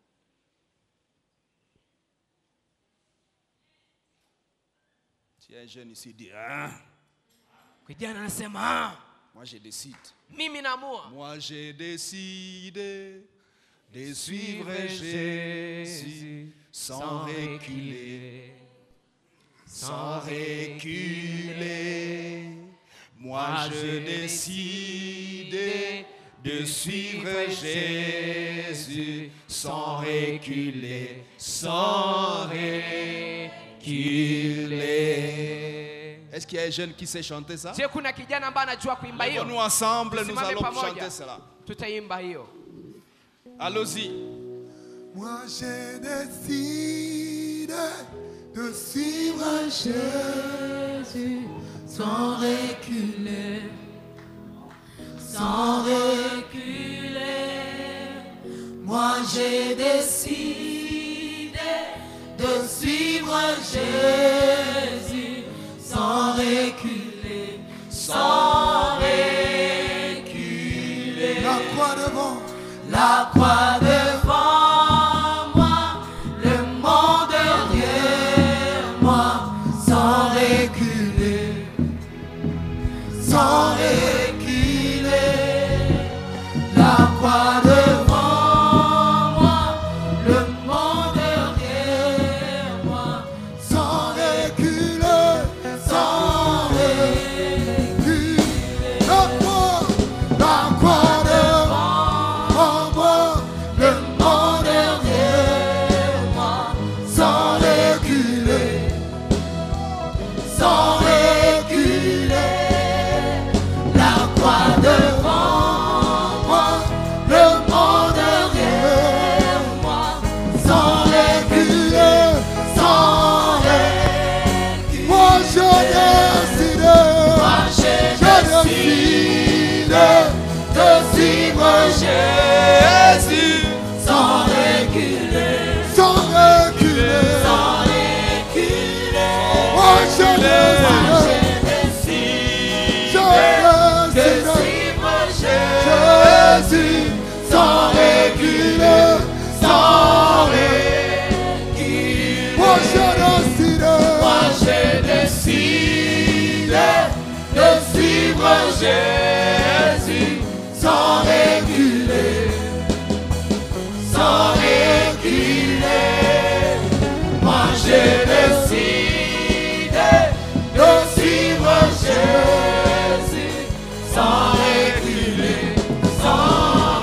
Si un jeune ici dit, ah, Kijana anasema, "Ah, moi je décide. mimi naamua Moi j'ai décidé de suivre Jésus sans reculer, sans reculer. Moi je décide de suivre Jésus sans reculer, sans reculer. Est-ce qu'il y a un jeune qui sait chanter ça? Je, kuna kijana ambaye anajua kuimba hiyo? Nous ensemble, nous Tusimame allons pamoja. chanter cela. Tutaimba hiyo. Allons-y. Moi j'ai décidé de suivre Jésus sans reculer, sans reculer. Moi j'ai décidé de suivre Jésus sans reculer, sans reculer. La croix devant, la croix devant moi, le monde derrière moi, sans reculer, sans reculer. La croix devant moi, le monde derrière moi, sans reculer, sans reculer. La croix, la croix devant moi, le monde derrière moi, sans reculer, sans reculer. La croix devant moi, le monde derrière moi, sans reculer, sans reculer. Moi je décide, moi je décide de suivre Jésus sans reculer, sans reculer, sans reculer. Moi je décide, je décide de suivre Jésus sans reculer, sans reculer. Moi je décide, moi je décide de suivre Jésus sans reculer, sans reculer. Moi je décide de suivre Jésus sans reculer, sans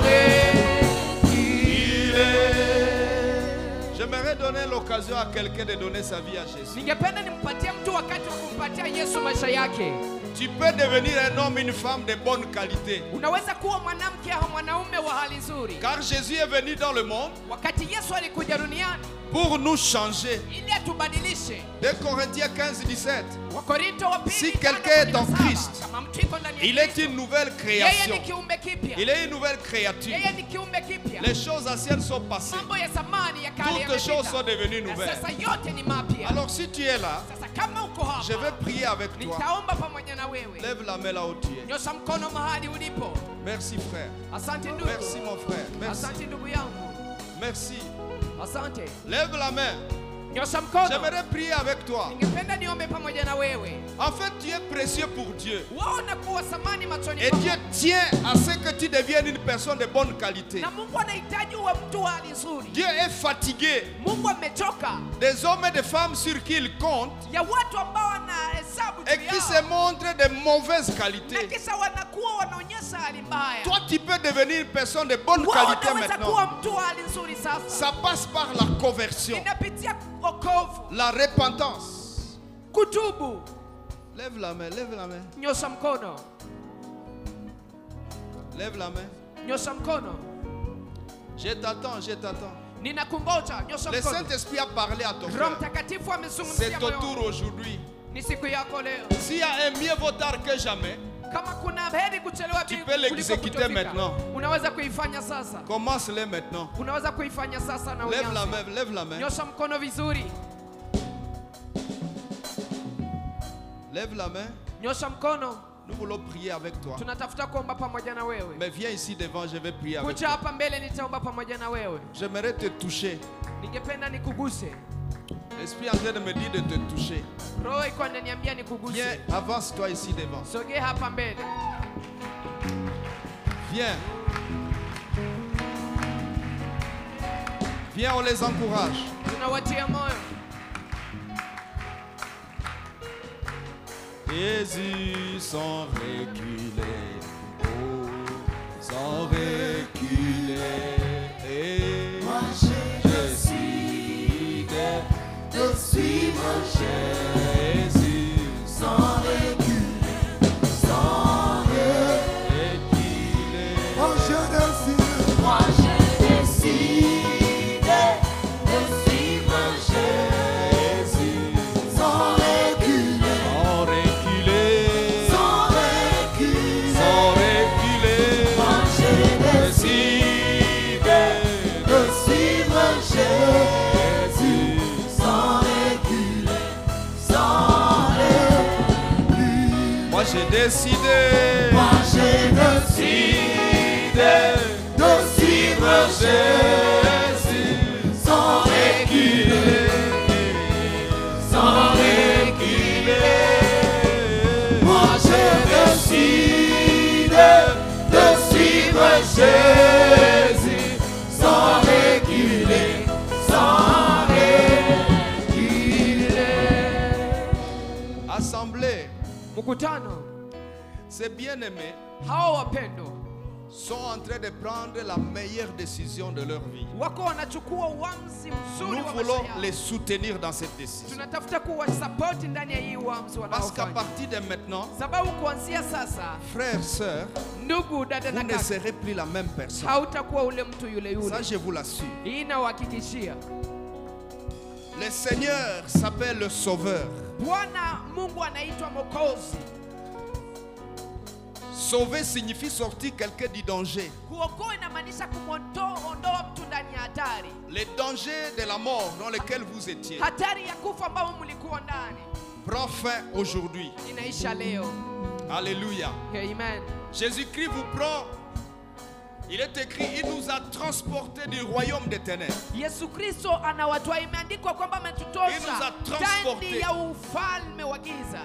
reculer. J'aimerais donner l'occasion à quelqu'un de donner sa vie à Jésus. Ningependa nimpatie mtu wakati wa kumpatia Yesu maisha yake. Tu peux devenir un homme, une femme de bonne qualité. Unaweza kuwa mwanamke au mwanaume wa hali nzuri. Car Jésus est venu dans le monde Wakati Yesu alikuja duniani pour nous changer. ili atubadilishe. deux Corinthiens quinze, dix-sept. Wakorinto wa pili Si tano quelqu'un est en kumi na saba. Christ, Kama mtu iko ndani ya Il est Kristo, une nouvelle yeye création. ni kiumbe kipya. Il est une nouvelle créature. Yeye ni kiumbe kipya. Les choses anciennes sont passées. Mambo ya zamani ya kale Toutes yamepita. choses sont devenues Na nouvelles. sasa yote ni mapya. Alors si tu es là, Sasa kama uko hapa, je vais prier avec toi. nitaomba pamoja na wewe. Lève la main là où tu es. Nyosha mkono mahali ulipo. Merci frère. Asante ndugu. Merci mon frère. Merci. Asante ndugu yangu. Merci. Asante. Lève la main. Nyosha mkono. J'aimerais prier avec toi. Ningependa niombe pamoja na wewe. En fait, tu es précieux pour Dieu. Waona kuwa samani machoni Et pako. Dieu tient à ce que tu deviennes une personne de bonne qualité. Na Mungu anahitaji uwe mtu wa hali nzuri. Dieu est fatigué Mungu amechoka des hommes et des femmes sur qui il compte ya watu ambao wanahesabu et juu qui yao. se montrent de mauvaises Na qualités. kisha wanakuwa wanaonyesha hali mbaya. Toi, tu peux devenir une personne de bonne Wao qualité wanaweza kuwa maintenant. mtu wa hali nzuri sasa. Ça passe par la conversion, Inapitia wokovu, la repentance. kutubu. Lève la main, lève la main, Nyosha mkono. lève la main. Nyosha mkono. Je t'attends, je t'attends. Ninakungoja, nyosha Le mkono. Saint-Esprit a parlé à ton Roho cœur. Mtakatifu C'est amezungumzia ton moyo. tour aujourd'hui. Ni siku yako leo. S'il y a un mieux vaut tard que jamais, Kama kuna heri kuchelewa tu bi- peux kuliko l'exécuter kutofika, maintenant. unaweza kuifanya sasa. Commence-le maintenant. Unaweza kuifanya sasa na Lève la uanze. main, lève la main. Nyosha mkono vizuri. Lève la main. Nyosha mkono. Nous voulons prier avec toi. Tunatafuta kuomba pamoja na wewe. Mais viens ici devant, je vais prier avec Kuja toi. hapa mbele nitaomba pamoja na wewe. J'aimerais te toucher. Ningependa nikuguse. L'Esprit est en train de me dire de te toucher. Roho iko ananiambia nikuguse. Viens, avance-toi ici devant. Sogea hapa mbele. Viens. Viens, on les encourage. Tunawatia moyo. Jésus sans reculer, oh, sans reculer. Et Moi j'ai décidé de suivre Jésus sans reculer, sans reculer. reculer. Moi j'ai décidé, moi j'ai décidé de suivre Jésus sans reculer, Sans reculer, sans reculer. sans reculer. Moi j'ai décidé Décidé de suivre Jésus sans reculer, sans reculer. Moi j'ai décidé. Moi j'ai décidé de suivre Jésus sans reculer, sans reculer. Moi j'ai décidé de suivre Jésus sans reculer, sans reculer. Assemblée, Mkutano, ces bien-aimés hao wapendo sont en train de prendre la meilleure décision de leur vie. wako wanachukua uamuzi mzuri Nous wa voulons maisha yao. les soutenir dans cette décision. Tunatafuta kuwasapoti ndani ya hii uamuzi Parce qu'à wanaofanya. partir de maintenant, Sababu kuanzia sasa, frères, sœurs, ndugu, dada vous na ne kaka, serez plus la même personne. hautakuwa ule mtu yule Ça, yule. je vous l'assure. Hii nawahakikishia. Le Seigneur s'appelle le Sauveur. Bwana Mungu anaitwa Mwokozi. Sauver signifie sortir quelqu'un du danger. Kuokoa inamaanisha kumwondoa ondoa mtu ndani ya hatari, Le danger de la mort dans lequel vous étiez hatari ya kufa ambao mlikuwa ndani prend fin aujourd'hui. inaisha leo. Alléluia. Amen. Jésus-Christ vous prend. Il est écrit, il nous a transportés du royaume des ténèbres. Yesu Kristo anawatoa, imeandikwa kwamba Il nous ametutosha a transporté. ndani ya ufalme wa giza,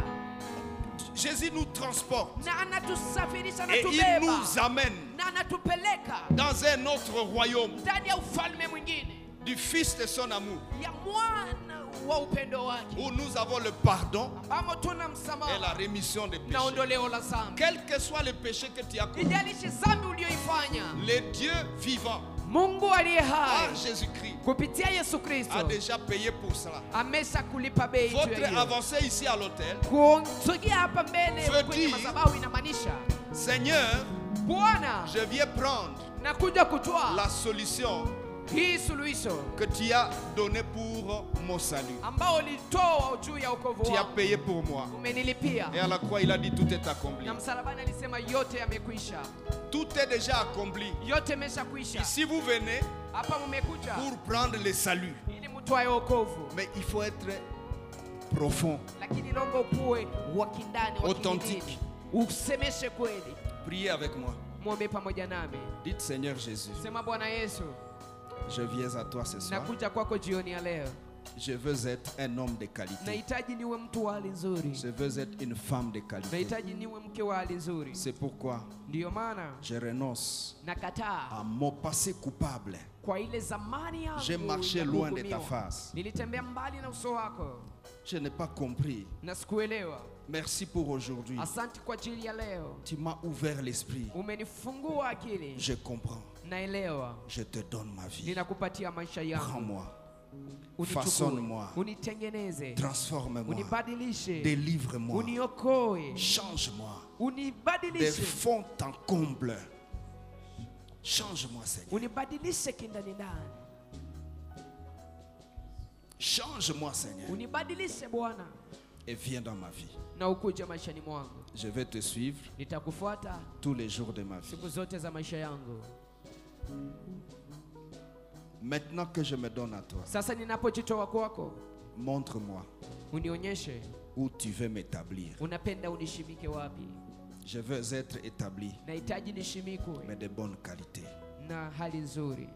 Jésus nous transporte na anatusafirisha, et il anatubeba nous amène na anatupeleka dans un autre royaume ndani ya ufalme mwingine du Fils de son amour, ya mwana wa upendo wake, où nous avons le pardon ambamo tuna et la msamaha rémission des na péchés. ondoleo la dhambi. Quel que soit le péché que tu as commis, Ijalishi dhambi uliyoifanya, le Dieu vivant, Mungu aliye hai par Jésus-Christ, kupitia Yesu a Kristo déjà payé pour cela. amesha kulipa bei juu ya Votre hiyo. avancée ici à l'hôtel, Kusogea hapa mbele Veut kwenye dire- madhabahu inamaanisha, Seigneur, Bwana, je viens prendre nakuja kutoa la solution hii suluhisho que tu as donnée pour mon salut. ambao ulitoa juu ya wokovu Tu as wangu, payé pour moi. umenilipia. Et à la croix, il a dit tout est accompli. Na msalabani alisema yote yamekwisha, Tout est déjà accompli. yote imeshakwisha. Ici, vous venez Hapa mmekuja pour prendre le salut. ili mtwae wokovu, Mais il faut être profond. lakini longo kuwe wa kindani, wa Authentique. kilindini. Usemeshe kweli. Priez avec moi. Mwombe pamoja nami, Dites Seigneur Jésus, sema Bwana Yesu, je viens à toi ce soir. nakuja kwako jioni ya leo. Je veux être un homme de qualité. Nahitaji niwe mtu wa hali nzuri, Je veux être une femme de qualité. nahitaji niwe mke wa hali nzuri. C'est pourquoi Ndiyo maana je renonce nakataa à mon passé coupable. kwa ile zamani yangu J'ai marché ya loin de ta kuhukumiwa. face. Nilitembea mbali na uso wako Je n'ai pas compris. na sikuelewa. Merci pour aujourd'hui. Asante kwa ajili ya leo, Tu m'as ouvert l'esprit. umenifungua akili, Je comprends. naelewa. Je te donne ma vie. Ninakupatia maisha yangu, Prends-moi. unichukue, Façonne-moi. unitengeneze, Transforme-moi. unibadilishe, Délivre-moi. uniokoe, Change-moi. De unibadilishe fond en comble. Change-moi, Seigneur. Unibadilishe kindani ndani. Change-moi, Seigneur. Unibadilishe Bwana. Et viens dans ma vie. Na ukuje maishani mwangu. Je vais te suivre Nitakufuata tous les jours de ma vie. siku zote za maisha yangu. Maintenant que je me donne à toi, Sasa ninapojitoa kwako, montre-moi unionyeshe où tu veux m'établir. unapenda unishimike wapi. Je veux être établi, Nahitaji nishimikwe mais de bonne qualité. na hali nzuri.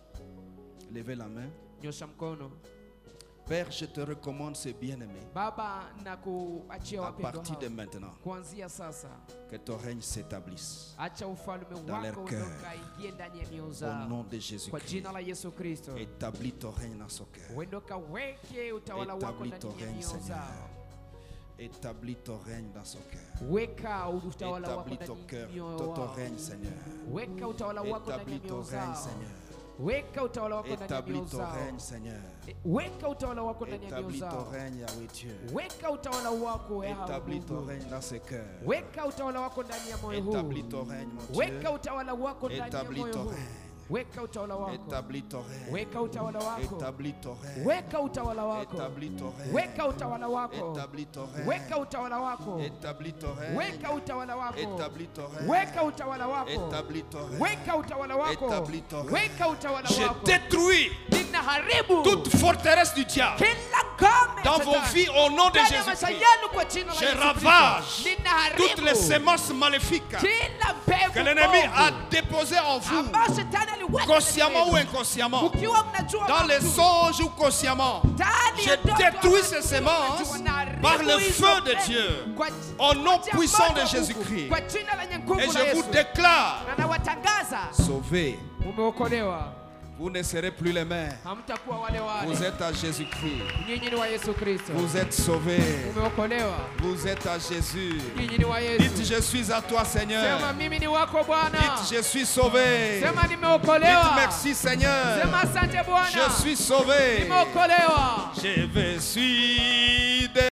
Levez la main. Nyosha mkono. Père, je te recommande ce bien-aimé. Baba, nakuachia À wapendwa partir de hao. maintenant, Kuanzia sasa, que ton règne s'établisse. acha ufalme Dans leur wako cœur. ukaingie ndani ya mioyo Au zao. nom de Kwa Jésus-Christ. jina la Yesu Kristo. Établis ton règne dans son cœur. Uende ukaweke utawala wako Établis ndani ton ya règne, mioyo Seigneur. zao. Établis ton règne dans son cœur. Weka utawala wako Établis ton ndani cœur, ya mioyo ton, ton wao. règne, Seigneur. Weka utawala wako ndani ya Établis ton mioyo règne, zao. Seigneur. Weka utawala wako ndani ya Établis mioyo ton zao. règne, Seigneur. Weka utawala wako ndani ya mioyo Établis ton zao. règne, Yahweh Dieu. Weka utawala wako Yahweh Établis ton Mungu. règne dans ce cœurs. Weka utawala wako ndani ya moyo huu. Établis ton règne, mon Dieu. Weka utawala wako ndani ya Établis moyo ton huu. règne. Weka utawala wako. Établis ton règne. Weka utawala wako. Établis ton règne. Weka utawala wako. Établis ton règne. Weka utawala wako. Établis ton règne. Weka utawala wako. Établis ton règne. Weka utawala wako. Établis ton règne. Weka utawala wako. Établis ton règne. Weka utawala wako. Établis ton règne. Weka utawala Je wako. détruis Ninaharibu toute forteresse du diable kila ngome dans ya vos Shetani. vies au nom de Ndani ya maisha Jésus-Christ. yenu kwa jina la Je Yesu Kristo. ravage Ninaharibu toutes les semences maléfiques kila mbegu que l'ennemi mbovu a déposées en vous, ambayo Shetani aliweka consciemment ou ndani yenu. inconsciemment, Ukiwa mnajua dans les mambo, songes ou consciemment. ndani Je ya ndoto détruis ama ces ndoto, semences naharibu par le hizo feu de mbegu Dieu, kwa- au nom kwa puissant de moto wa Mungu, Jésus-Christ. kwa jina lenye nguvu Et la je vous Yesu. déclare Na nawatangaza sauvés. umeokolewa, Vous ne serez plus les mêmes. hamtakuwa wale Vous wale. êtes à Jésus-Christ. Nyinyi ni wa Yesu Kristo, Vous êtes sauvés. umeokolewa. Vous êtes à Jésus. Nyinyi ni wa Dites, Yesu. je suis à toi, Sema Seigneur. mimi ni wako Bwana. Dites, je suis sauvé. Sema Dites, nimeokolewa. merci, Seigneur. Sema asante Bwana. Je suis sauvé. Nimeokolewa. Je vais suivre